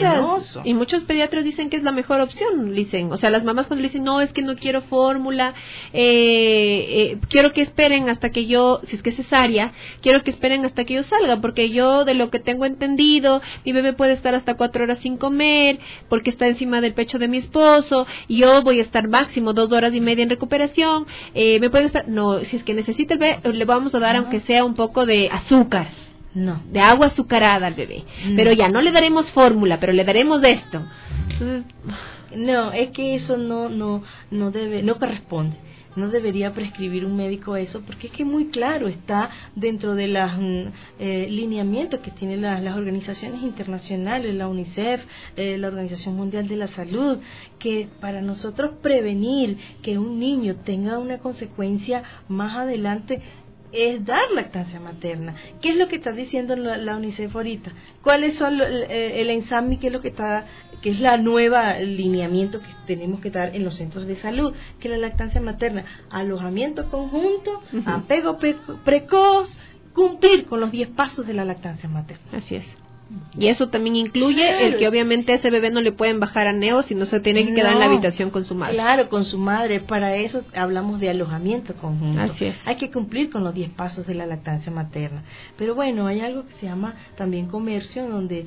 [SPEAKER 3] pediatras dicen que es la mejor opción, dicen. O sea, las mamás cuando le dicen, no, es que no quiero fórmula, quiero que esperen hasta que yo, si es que es cesárea, quiero que esperen hasta que yo salga, porque yo, de lo que tengo entendido, mi bebé puede estar hasta 4 horas sin comer, porque está encima del pecho de mi esposo, y yo voy a estar máximo 2 horas y media en recuperación, me puede estar, no, si es que necesita el bebé, le vamos a dar aunque sea un poco de azúcar.
[SPEAKER 10] No.
[SPEAKER 3] De agua azucarada al bebé. Pero ya no le daremos fórmula, pero le daremos esto. Entonces,
[SPEAKER 10] no, es que eso no corresponde. No debería prescribir un médico eso, porque es que muy claro está dentro de los lineamientos que tienen las organizaciones internacionales, la UNICEF, la Organización Mundial de la Salud, que para nosotros prevenir que un niño tenga una consecuencia más adelante es dar lactancia materna. ¿Qué es lo que está diciendo la UNICEF ahorita? ¿Cuáles son el ENSAMI, que es la nueva lineamiento que tenemos que dar en los centros de salud? Que la lactancia materna, alojamiento conjunto, apego precoz, cumplir con los 10 pasos de la lactancia materna.
[SPEAKER 3] Así es. Y eso también incluye el que obviamente a ese bebé no le pueden bajar a neo, sino se tiene que quedar en la habitación con su madre.
[SPEAKER 10] Claro, con su madre. Para eso hablamos de alojamiento conjunto.
[SPEAKER 3] Así es.
[SPEAKER 10] Hay que cumplir con los 10 pasos de la lactancia materna. Pero bueno, hay algo que se llama también comercio, donde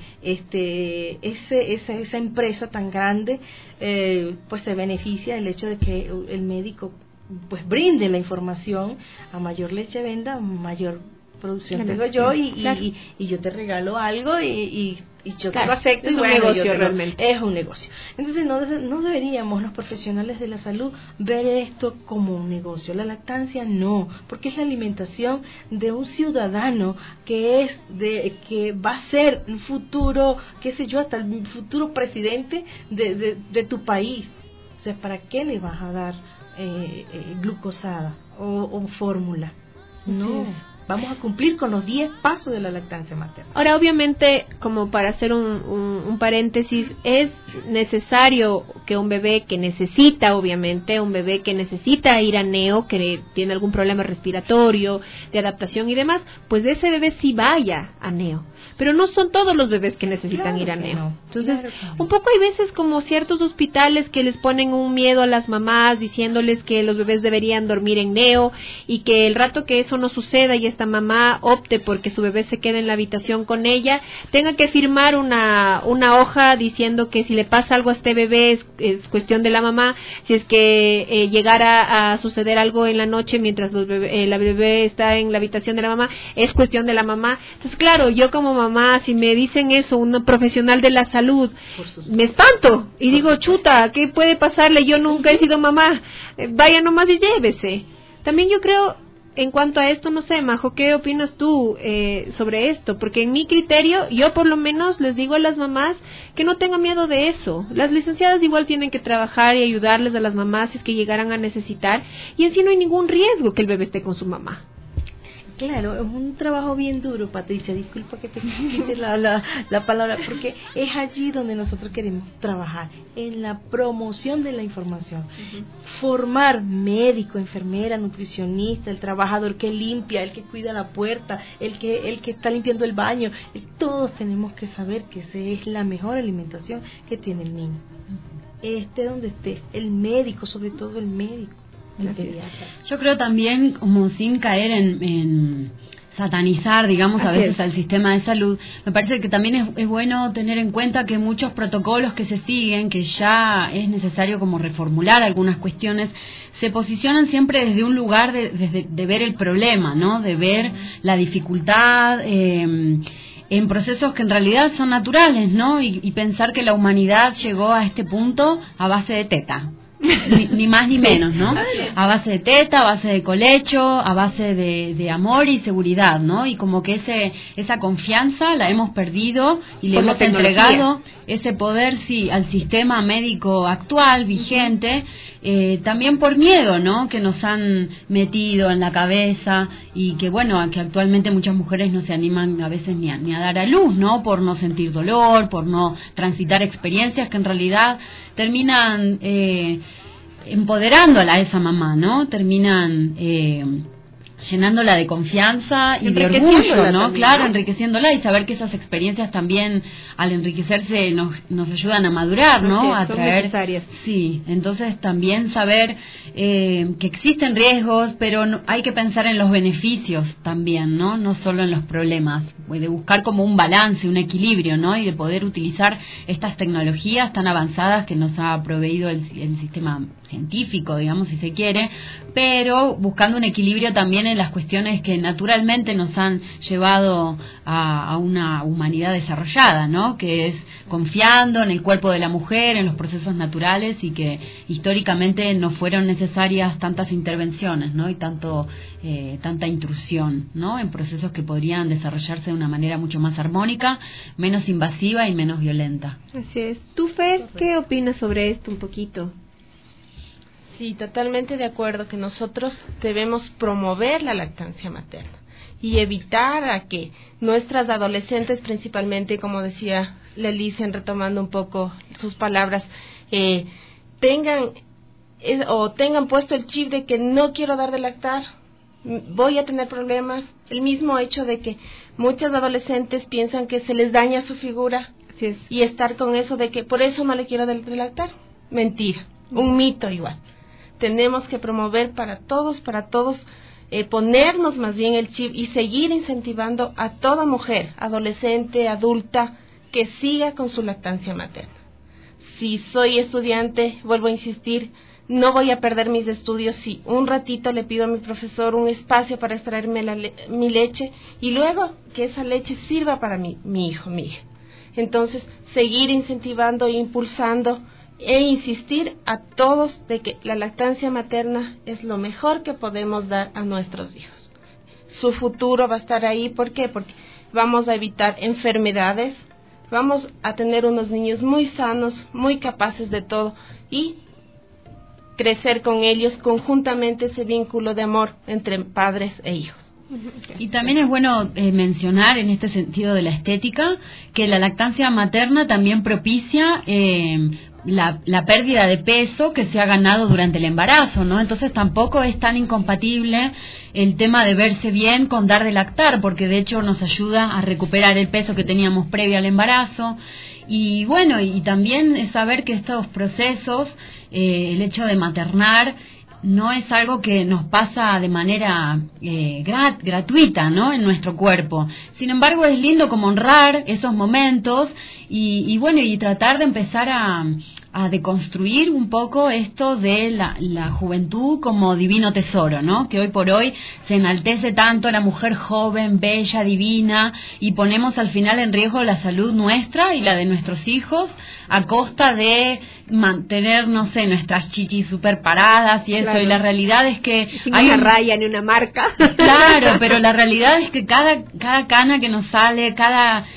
[SPEAKER 10] esa empresa tan grande pues se beneficia del hecho de que el médico pues brinde la información. A mayor leche venda, mayor producción tengo yo, y yo te regalo algo y y yo
[SPEAKER 3] claro,
[SPEAKER 10] te lo acepto.
[SPEAKER 3] es
[SPEAKER 10] y
[SPEAKER 3] un negocio realmente.
[SPEAKER 10] Es un negocio. Entonces no deberíamos los profesionales de la salud ver esto como un negocio. La lactancia no, porque es la alimentación de un ciudadano que va a ser un futuro, qué sé yo, hasta el futuro presidente de tu país. O sea, ¿para qué le vas a dar glucosada o fórmula? No. Vamos a cumplir con los 10 pasos de la lactancia materna.
[SPEAKER 3] Ahora, obviamente, como para hacer un paréntesis, es necesario que un bebé que necesita, obviamente, un bebé que necesita ir a neo, que tiene algún problema respiratorio, de adaptación y demás, pues ese bebé sí vaya a neo. Pero no son todos los bebés que necesitan ir a neo.
[SPEAKER 10] No.
[SPEAKER 3] Entonces, un poco hay veces como ciertos hospitales que les ponen un miedo a las mamás diciéndoles que los bebés deberían dormir en neo y que el rato que eso no suceda y esta mamá opte porque su bebé se quede en la habitación con ella, tenga que firmar una hoja diciendo que si le pasa algo a este bebé es cuestión de la mamá, si es que llegara a suceder algo en la noche mientras la bebé está en la habitación de la mamá, es cuestión de la mamá. Entonces, claro, yo como mamá, si me dicen eso, una profesional de la salud, me espanto y digo, chuta, ¿qué puede pasarle? Yo nunca he sido mamá, vaya nomás y llévese. También yo creo, en cuanto a esto, no sé, Majo, ¿qué opinas tú sobre esto? Porque en mi criterio, yo por lo menos les digo a las mamás que no tengan miedo de eso. Las licenciadas igual tienen que trabajar y ayudarles a las mamás si es que llegaran a necesitar, y en sí no hay ningún riesgo que el bebé esté con su mamá.
[SPEAKER 10] Claro, es un trabajo bien duro, Patricia, disculpa que te quite la palabra, porque es allí donde nosotros queremos trabajar, en la promoción de la información. Formar médico, enfermera, nutricionista, el trabajador que limpia, el que cuida la puerta, el que está limpiando el baño. Todos tenemos que saber que esa es la mejor alimentación que tiene el niño. Donde esté, el médico, sobre todo el médico.
[SPEAKER 9] Yo creo también, como sin caer en satanizar, digamos, a veces al sistema de salud, me parece que también es bueno tener en cuenta que muchos protocolos que se siguen, que ya es necesario como reformular algunas cuestiones, se posicionan siempre desde un lugar de ver el problema, ¿no? De ver la dificultad, en procesos que en realidad son naturales, ¿no? Y pensar que la humanidad llegó a este punto a base de teta. Ni más ni menos, ¿no? A base de teta, a base de colecho, a base de amor y seguridad, ¿no? Y como que esa confianza la hemos perdido y le hemos entregado ese poder, sí, al sistema médico actual, vigente, también por miedo, ¿no? Que nos han metido en la cabeza y que, bueno, que actualmente muchas mujeres no se animan a veces ni a dar a luz, ¿no? Por no sentir dolor, por no transitar experiencias que en realidad terminan empoderándola a esa mamá, ¿no? Terminan llenándola de confianza y de orgullo, ¿no? También, claro, ¿no? Enriqueciéndola y saber que esas experiencias también, al enriquecerse, nos ayudan a madurar, ¿no? A traer, sí, entonces también saber que existen riesgos, pero hay que pensar en los beneficios también, ¿no? No solo en los problemas, de buscar como un balance, un equilibrio, ¿no? Y de poder utilizar estas tecnologías tan avanzadas que nos ha proveído el sistema científico, digamos, si se quiere, pero buscando un equilibrio también en las cuestiones que naturalmente nos han llevado a una humanidad desarrollada, ¿no? Que es confiando en el cuerpo de la mujer, en los procesos naturales, y que históricamente no fueron necesarias tantas intervenciones, ¿no? Y tanta intrusión, ¿no? En procesos que podrían desarrollarse de una manera mucho más armónica, menos invasiva y menos violenta.
[SPEAKER 3] Así es. ¿Tú, Fer, qué opinas sobre esto un poquito?
[SPEAKER 11] Sí, totalmente de acuerdo que nosotros debemos promover la lactancia materna y evitar a que nuestras adolescentes, principalmente, como decía Lelicen, retomando un poco sus palabras, tengan puesto el chip de que no quiero dar de lactar, voy a tener problemas. El mismo hecho de que muchas adolescentes piensan que se les daña su figura, y estar con eso de que por eso no le quiero dar de lactar. Mentira, un mito igual. Tenemos que promover para todos, ponernos más bien el chip y seguir incentivando a toda mujer, adolescente, adulta, que siga con su lactancia materna. Si soy estudiante, vuelvo a insistir, no voy a perder mis estudios si un ratito le pido a mi profesor un espacio para extraerme mi leche y luego que esa leche sirva para mi hijo, mi hija. Entonces, seguir incentivando e impulsando e insistir a todos de que la lactancia materna es lo mejor que podemos dar a nuestros hijos. Su futuro va a estar ahí, ¿por qué? Porque vamos a evitar enfermedades, vamos a tener unos niños muy sanos, muy capaces de todo y crecer con ellos conjuntamente ese vínculo de amor entre padres e hijos.
[SPEAKER 9] Y también es bueno mencionar en este sentido de la estética que la lactancia materna también propicia la pérdida de peso que se ha ganado durante el embarazo, ¿no? Entonces tampoco es tan incompatible el tema de verse bien con dar de lactar, porque de hecho nos ayuda a recuperar el peso que teníamos previo al embarazo. Y bueno, y también es saber que estos procesos, el hecho de maternar, no es algo que nos pasa de manera gratuita, ¿no?, en nuestro cuerpo. Sin embargo, es lindo como honrar esos momentos y bueno, y tratar de empezar a deconstruir un poco esto de la juventud como divino tesoro, ¿no? Que hoy por hoy se enaltece tanto a la mujer joven, bella, divina, y ponemos al final en riesgo la salud nuestra y la de nuestros hijos a costa de mantener, no sé, nuestras chichis super paradas y eso. Claro. Y la realidad es que
[SPEAKER 3] sin una raya ni una marca.
[SPEAKER 9] Claro, pero la realidad es que cada cana que nos sale, cada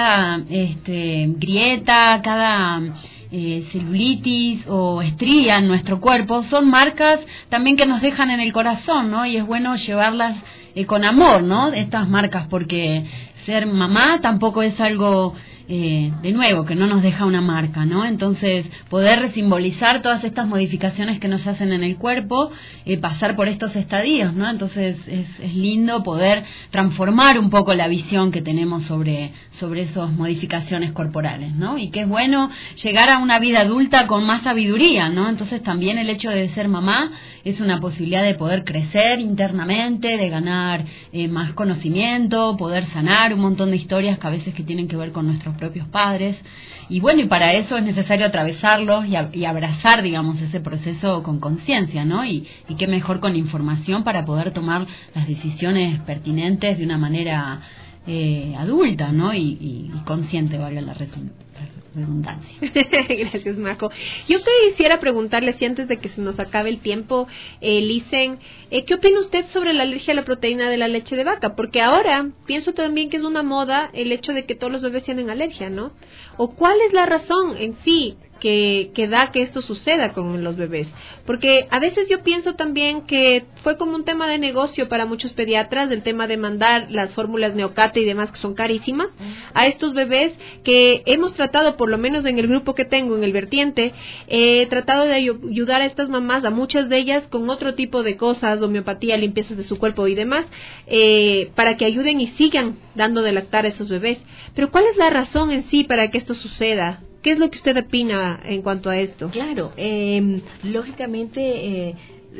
[SPEAKER 9] grieta, cada celulitis o estría en nuestro cuerpo son marcas también que nos dejan en el corazón, ¿no? Y es bueno llevarlas con amor, ¿no? Estas marcas, porque ser mamá tampoco es algo de nuevo que no nos deja una marca, ¿no? Entonces poder resimbolizar todas estas modificaciones que nos hacen en el cuerpo, pasar por estos estadios, ¿no? Entonces es lindo poder transformar un poco la visión que tenemos sobre esas modificaciones corporales, ¿no? Y que es bueno llegar a una vida adulta con más sabiduría, ¿no? Entonces también el hecho de ser mamá es una posibilidad de poder crecer internamente, de ganar más conocimiento, poder sanar un montón de historias que a veces que tienen que ver con nuestros propios padres. Y bueno, y para eso es necesario atravesarlos y abrazar, digamos, ese proceso con conciencia, ¿no? Y qué mejor con información para poder tomar las decisiones pertinentes de una manera adulta, ¿no? Y consciente, valga la redundancia.
[SPEAKER 3] Gracias, Majo. Yo quisiera preguntarle, si antes de que se nos acabe el tiempo, Licen, ¿qué opina usted sobre la alergia a la proteína de la leche de vaca? Porque ahora pienso también que es una moda el hecho de que todos los bebés tienen alergia, ¿no? ¿O cuál es la razón en sí que da que esto suceda con los bebés? Porque a veces yo pienso también que fue como un tema de negocio para muchos pediatras, el tema de mandar las fórmulas Neocate y demás, que son carísimas, a estos bebés, que hemos tratado, por lo menos en el grupo que tengo, en el vertiente, tratado de ayudar a estas mamás, a muchas de ellas, con otro tipo de cosas, homeopatía, limpiezas de su cuerpo y demás, para que ayuden y sigan dando de lactar a esos bebés. Pero ¿cuál es la razón en sí para que esto suceda? ¿Qué es lo que usted opina en cuanto a esto?
[SPEAKER 10] Claro, lógicamente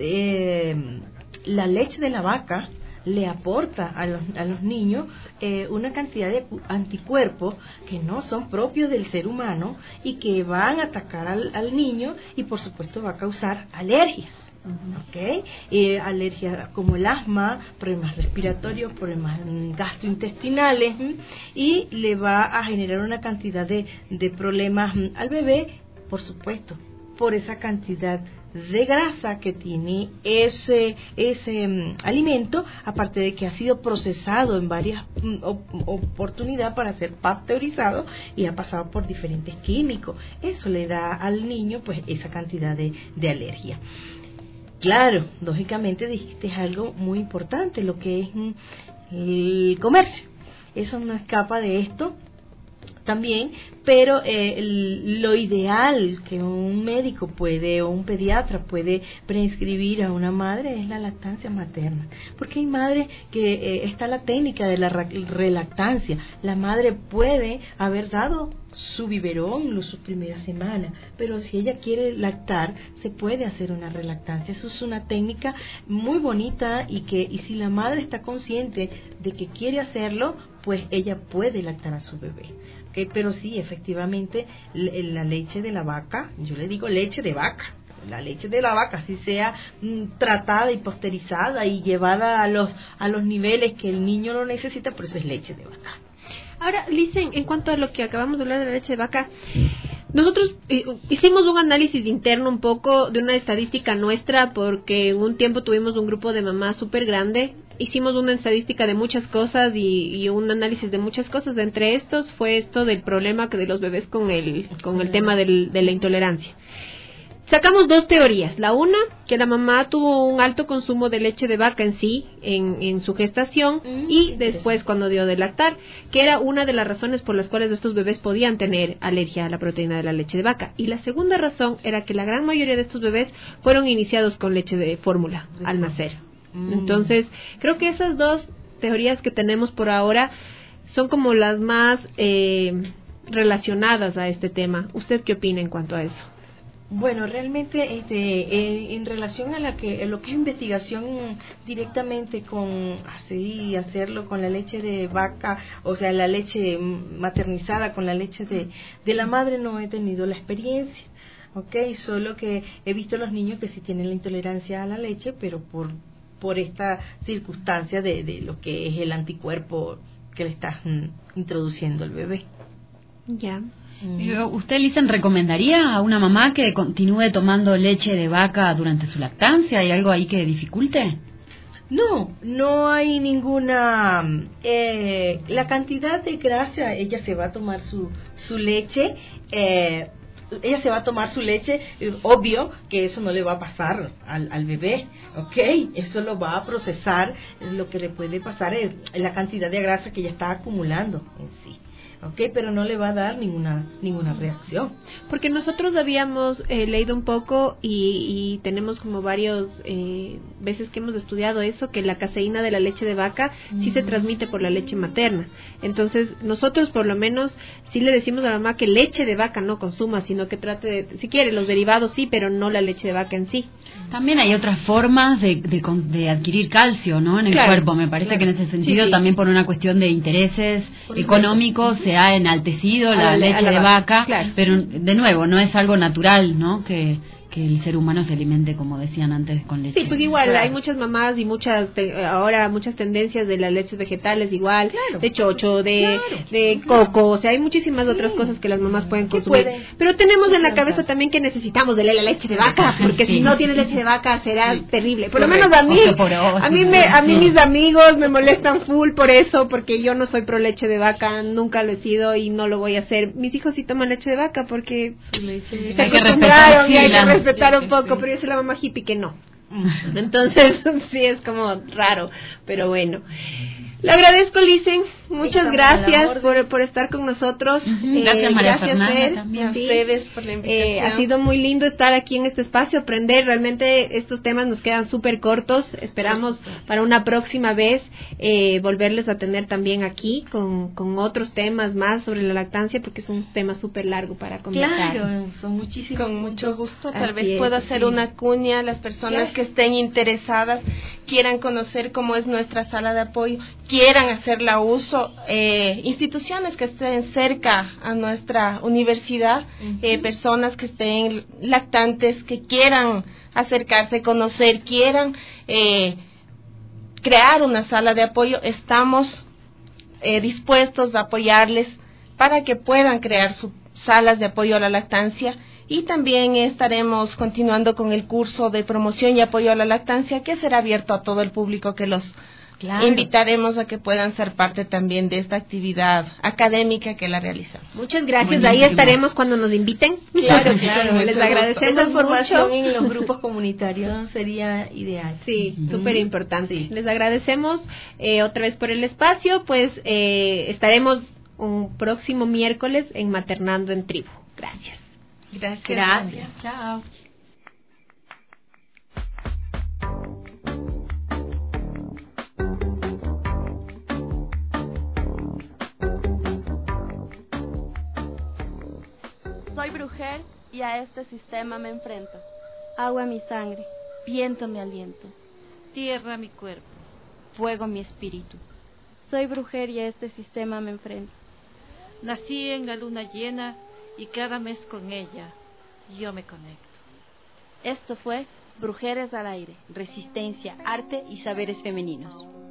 [SPEAKER 10] la leche de la vaca le aporta a los niños una cantidad de anticuerpos que no son propios del ser humano y que van a atacar al niño y por supuesto va a causar alergias. ¿Okay? Alergias como el asma, problemas respiratorios, problemas gastrointestinales, y le va a generar una cantidad de problemas al bebé, por supuesto, por esa cantidad de grasa que tiene ese alimento, aparte de que ha sido procesado en varias oportunidades para ser pasteurizado y ha pasado por diferentes químicos. Eso le da al niño pues esa cantidad de alergia. Claro, lógicamente dijiste algo muy importante, lo que es el comercio. Eso no escapa de esto también, pero lo ideal que un médico puede, o un pediatra puede prescribir a una madre es la lactancia materna, porque hay madres que está la técnica de la relactancia. La madre puede haber dado su biberón sus primeras semanas, pero si ella quiere lactar, se puede hacer una relactancia. Eso es una técnica muy bonita y si la madre está consciente de que quiere hacerlo, pues ella puede lactar a su bebé. Okay, pero sí, efectivamente, la leche de la vaca, yo le digo leche de vaca, la leche de la vaca, si sea tratada y pasteurizada y llevada a los niveles que el niño lo necesita, por eso es leche de vaca.
[SPEAKER 3] Ahora, Licen, en cuanto a lo que acabamos de hablar de la leche de vaca, nosotros hicimos un análisis interno un poco de una estadística nuestra, porque en un tiempo tuvimos un grupo de mamás súper grande. Hicimos una estadística de muchas cosas y un análisis de muchas cosas. Entre estos fue esto del problema que de los bebés con el tema de la intolerancia. Sacamos dos teorías. La una, que la mamá tuvo un alto consumo de leche de vaca en sí, en su gestación, y después cuando dio de lactar, que era una de las razones por las cuales estos bebés podían tener alergia a la proteína de la leche de vaca. Y la segunda razón era que la gran mayoría de estos bebés fueron iniciados con leche de fórmula al nacer. Entonces, creo que esas dos teorías que tenemos por ahora son como las más relacionadas a este tema. ¿Usted qué opina en cuanto a eso?
[SPEAKER 10] Bueno, realmente en relación a lo que es investigación directamente con hacerlo con la leche de vaca, o sea, la leche maternizada con la leche de la madre, no he tenido la experiencia. Okay, solo que he visto los niños que sí tienen la intolerancia a la leche, pero por esta circunstancia de lo que es el anticuerpo que le está introduciendo el bebé.
[SPEAKER 3] Ya.
[SPEAKER 9] ¿Usted, Licen, recomendaría a una mamá que continúe tomando leche de vaca durante su lactancia? ¿Hay algo ahí que dificulte?
[SPEAKER 10] No hay ninguna... la cantidad de grasa, ella se va a tomar su leche... ella se va a tomar su leche, obvio que eso no le va a pasar al bebé, ¿ok? Eso lo va a procesar, lo que le puede pasar es la cantidad de grasa que ella está acumulando en sí. Okay, pero no le va a dar ninguna reacción.
[SPEAKER 3] Porque nosotros habíamos leído un poco y tenemos como varios veces que hemos estudiado eso, que la caseína de la leche de vaca sí se transmite por la leche materna. Entonces, nosotros por lo menos sí le decimos a la mamá que leche de vaca no consuma, sino que trate de, si quiere, los derivados sí, pero no la leche de vaca en sí.
[SPEAKER 9] También hay otras formas de adquirir calcio, ¿no? En el cuerpo. Me parece que en ese sentido también por una cuestión de intereses económicos se ha enaltecido la leche de vaca, pero de nuevo no es algo natural, ¿no? Que el ser humano se alimente, como decían antes, con leche.
[SPEAKER 3] Sí, pues igual hay muchas mamás y ahora muchas tendencias de las leches vegetales igual, de chocho, de coco, o sea, hay muchísimas otras cosas que las mamás pueden consumir. Pero tenemos en la cabeza también que necesitamos de la leche de vaca, porque si no tienes leche de vaca será terrible. Por lo menos a mí mis amigos me molestan full por eso, porque yo no soy pro leche de vaca, nunca lo he sido y no lo voy a hacer. Mis hijos sí toman leche de vaca porque se acostumbraron y hay que respetar un poco, pero yo soy la mamá hippie que no. Entonces, sí es como raro, pero bueno. Le agradezco, Licen, muchas gracias por estar con nosotros.
[SPEAKER 9] Gracias, María Fernanda,
[SPEAKER 3] Fer,
[SPEAKER 9] también.
[SPEAKER 11] A ustedes por la invitación.
[SPEAKER 3] Ha sido muy lindo estar aquí en este espacio, aprender. Realmente estos temas nos quedan súper cortos. Esperamos para una próxima vez volverles a tener también aquí con otros temas más sobre la lactancia, porque es un tema súper largo para conversar.
[SPEAKER 10] Claro, son muchísimos.
[SPEAKER 11] Con mucho gusto. Tal vez
[SPEAKER 3] es,
[SPEAKER 11] puedo hacer una cuña a las personas que estén interesadas, quieran conocer cómo es nuestra sala de apoyo, quieran hacerla uso, instituciones que estén cerca a nuestra universidad, personas que estén lactantes, que quieran acercarse, conocer, quieran crear una sala de apoyo, estamos dispuestos a apoyarles para que puedan crear sus salas de apoyo a la lactancia. Y también estaremos continuando con el curso de promoción y apoyo a la lactancia, que será abierto a todo el público, que los invitaremos a que puedan ser parte también de esta actividad académica que la realizamos.
[SPEAKER 3] Muchas gracias, ahí estaremos cuando nos inviten. Claro, les agradecemos
[SPEAKER 10] esa información
[SPEAKER 3] mucho.
[SPEAKER 10] En los grupos comunitarios sería ideal.
[SPEAKER 3] Sí, súper importante. Sí. Les agradecemos otra vez por el espacio, pues estaremos un próximo miércoles en Maternando en Tribu. Gracias.
[SPEAKER 10] Gracias. Chao.
[SPEAKER 7] Soy brujer y a este sistema me enfrento. Agua mi sangre, viento mi aliento,
[SPEAKER 8] tierra mi cuerpo,
[SPEAKER 7] fuego mi espíritu. Soy brujer y a este sistema me enfrento.
[SPEAKER 8] Nací en la luna llena y cada mes con ella yo me conecto.
[SPEAKER 7] Esto fue Brujeres al Aire, Resistencia, Arte y Saberes Femeninos.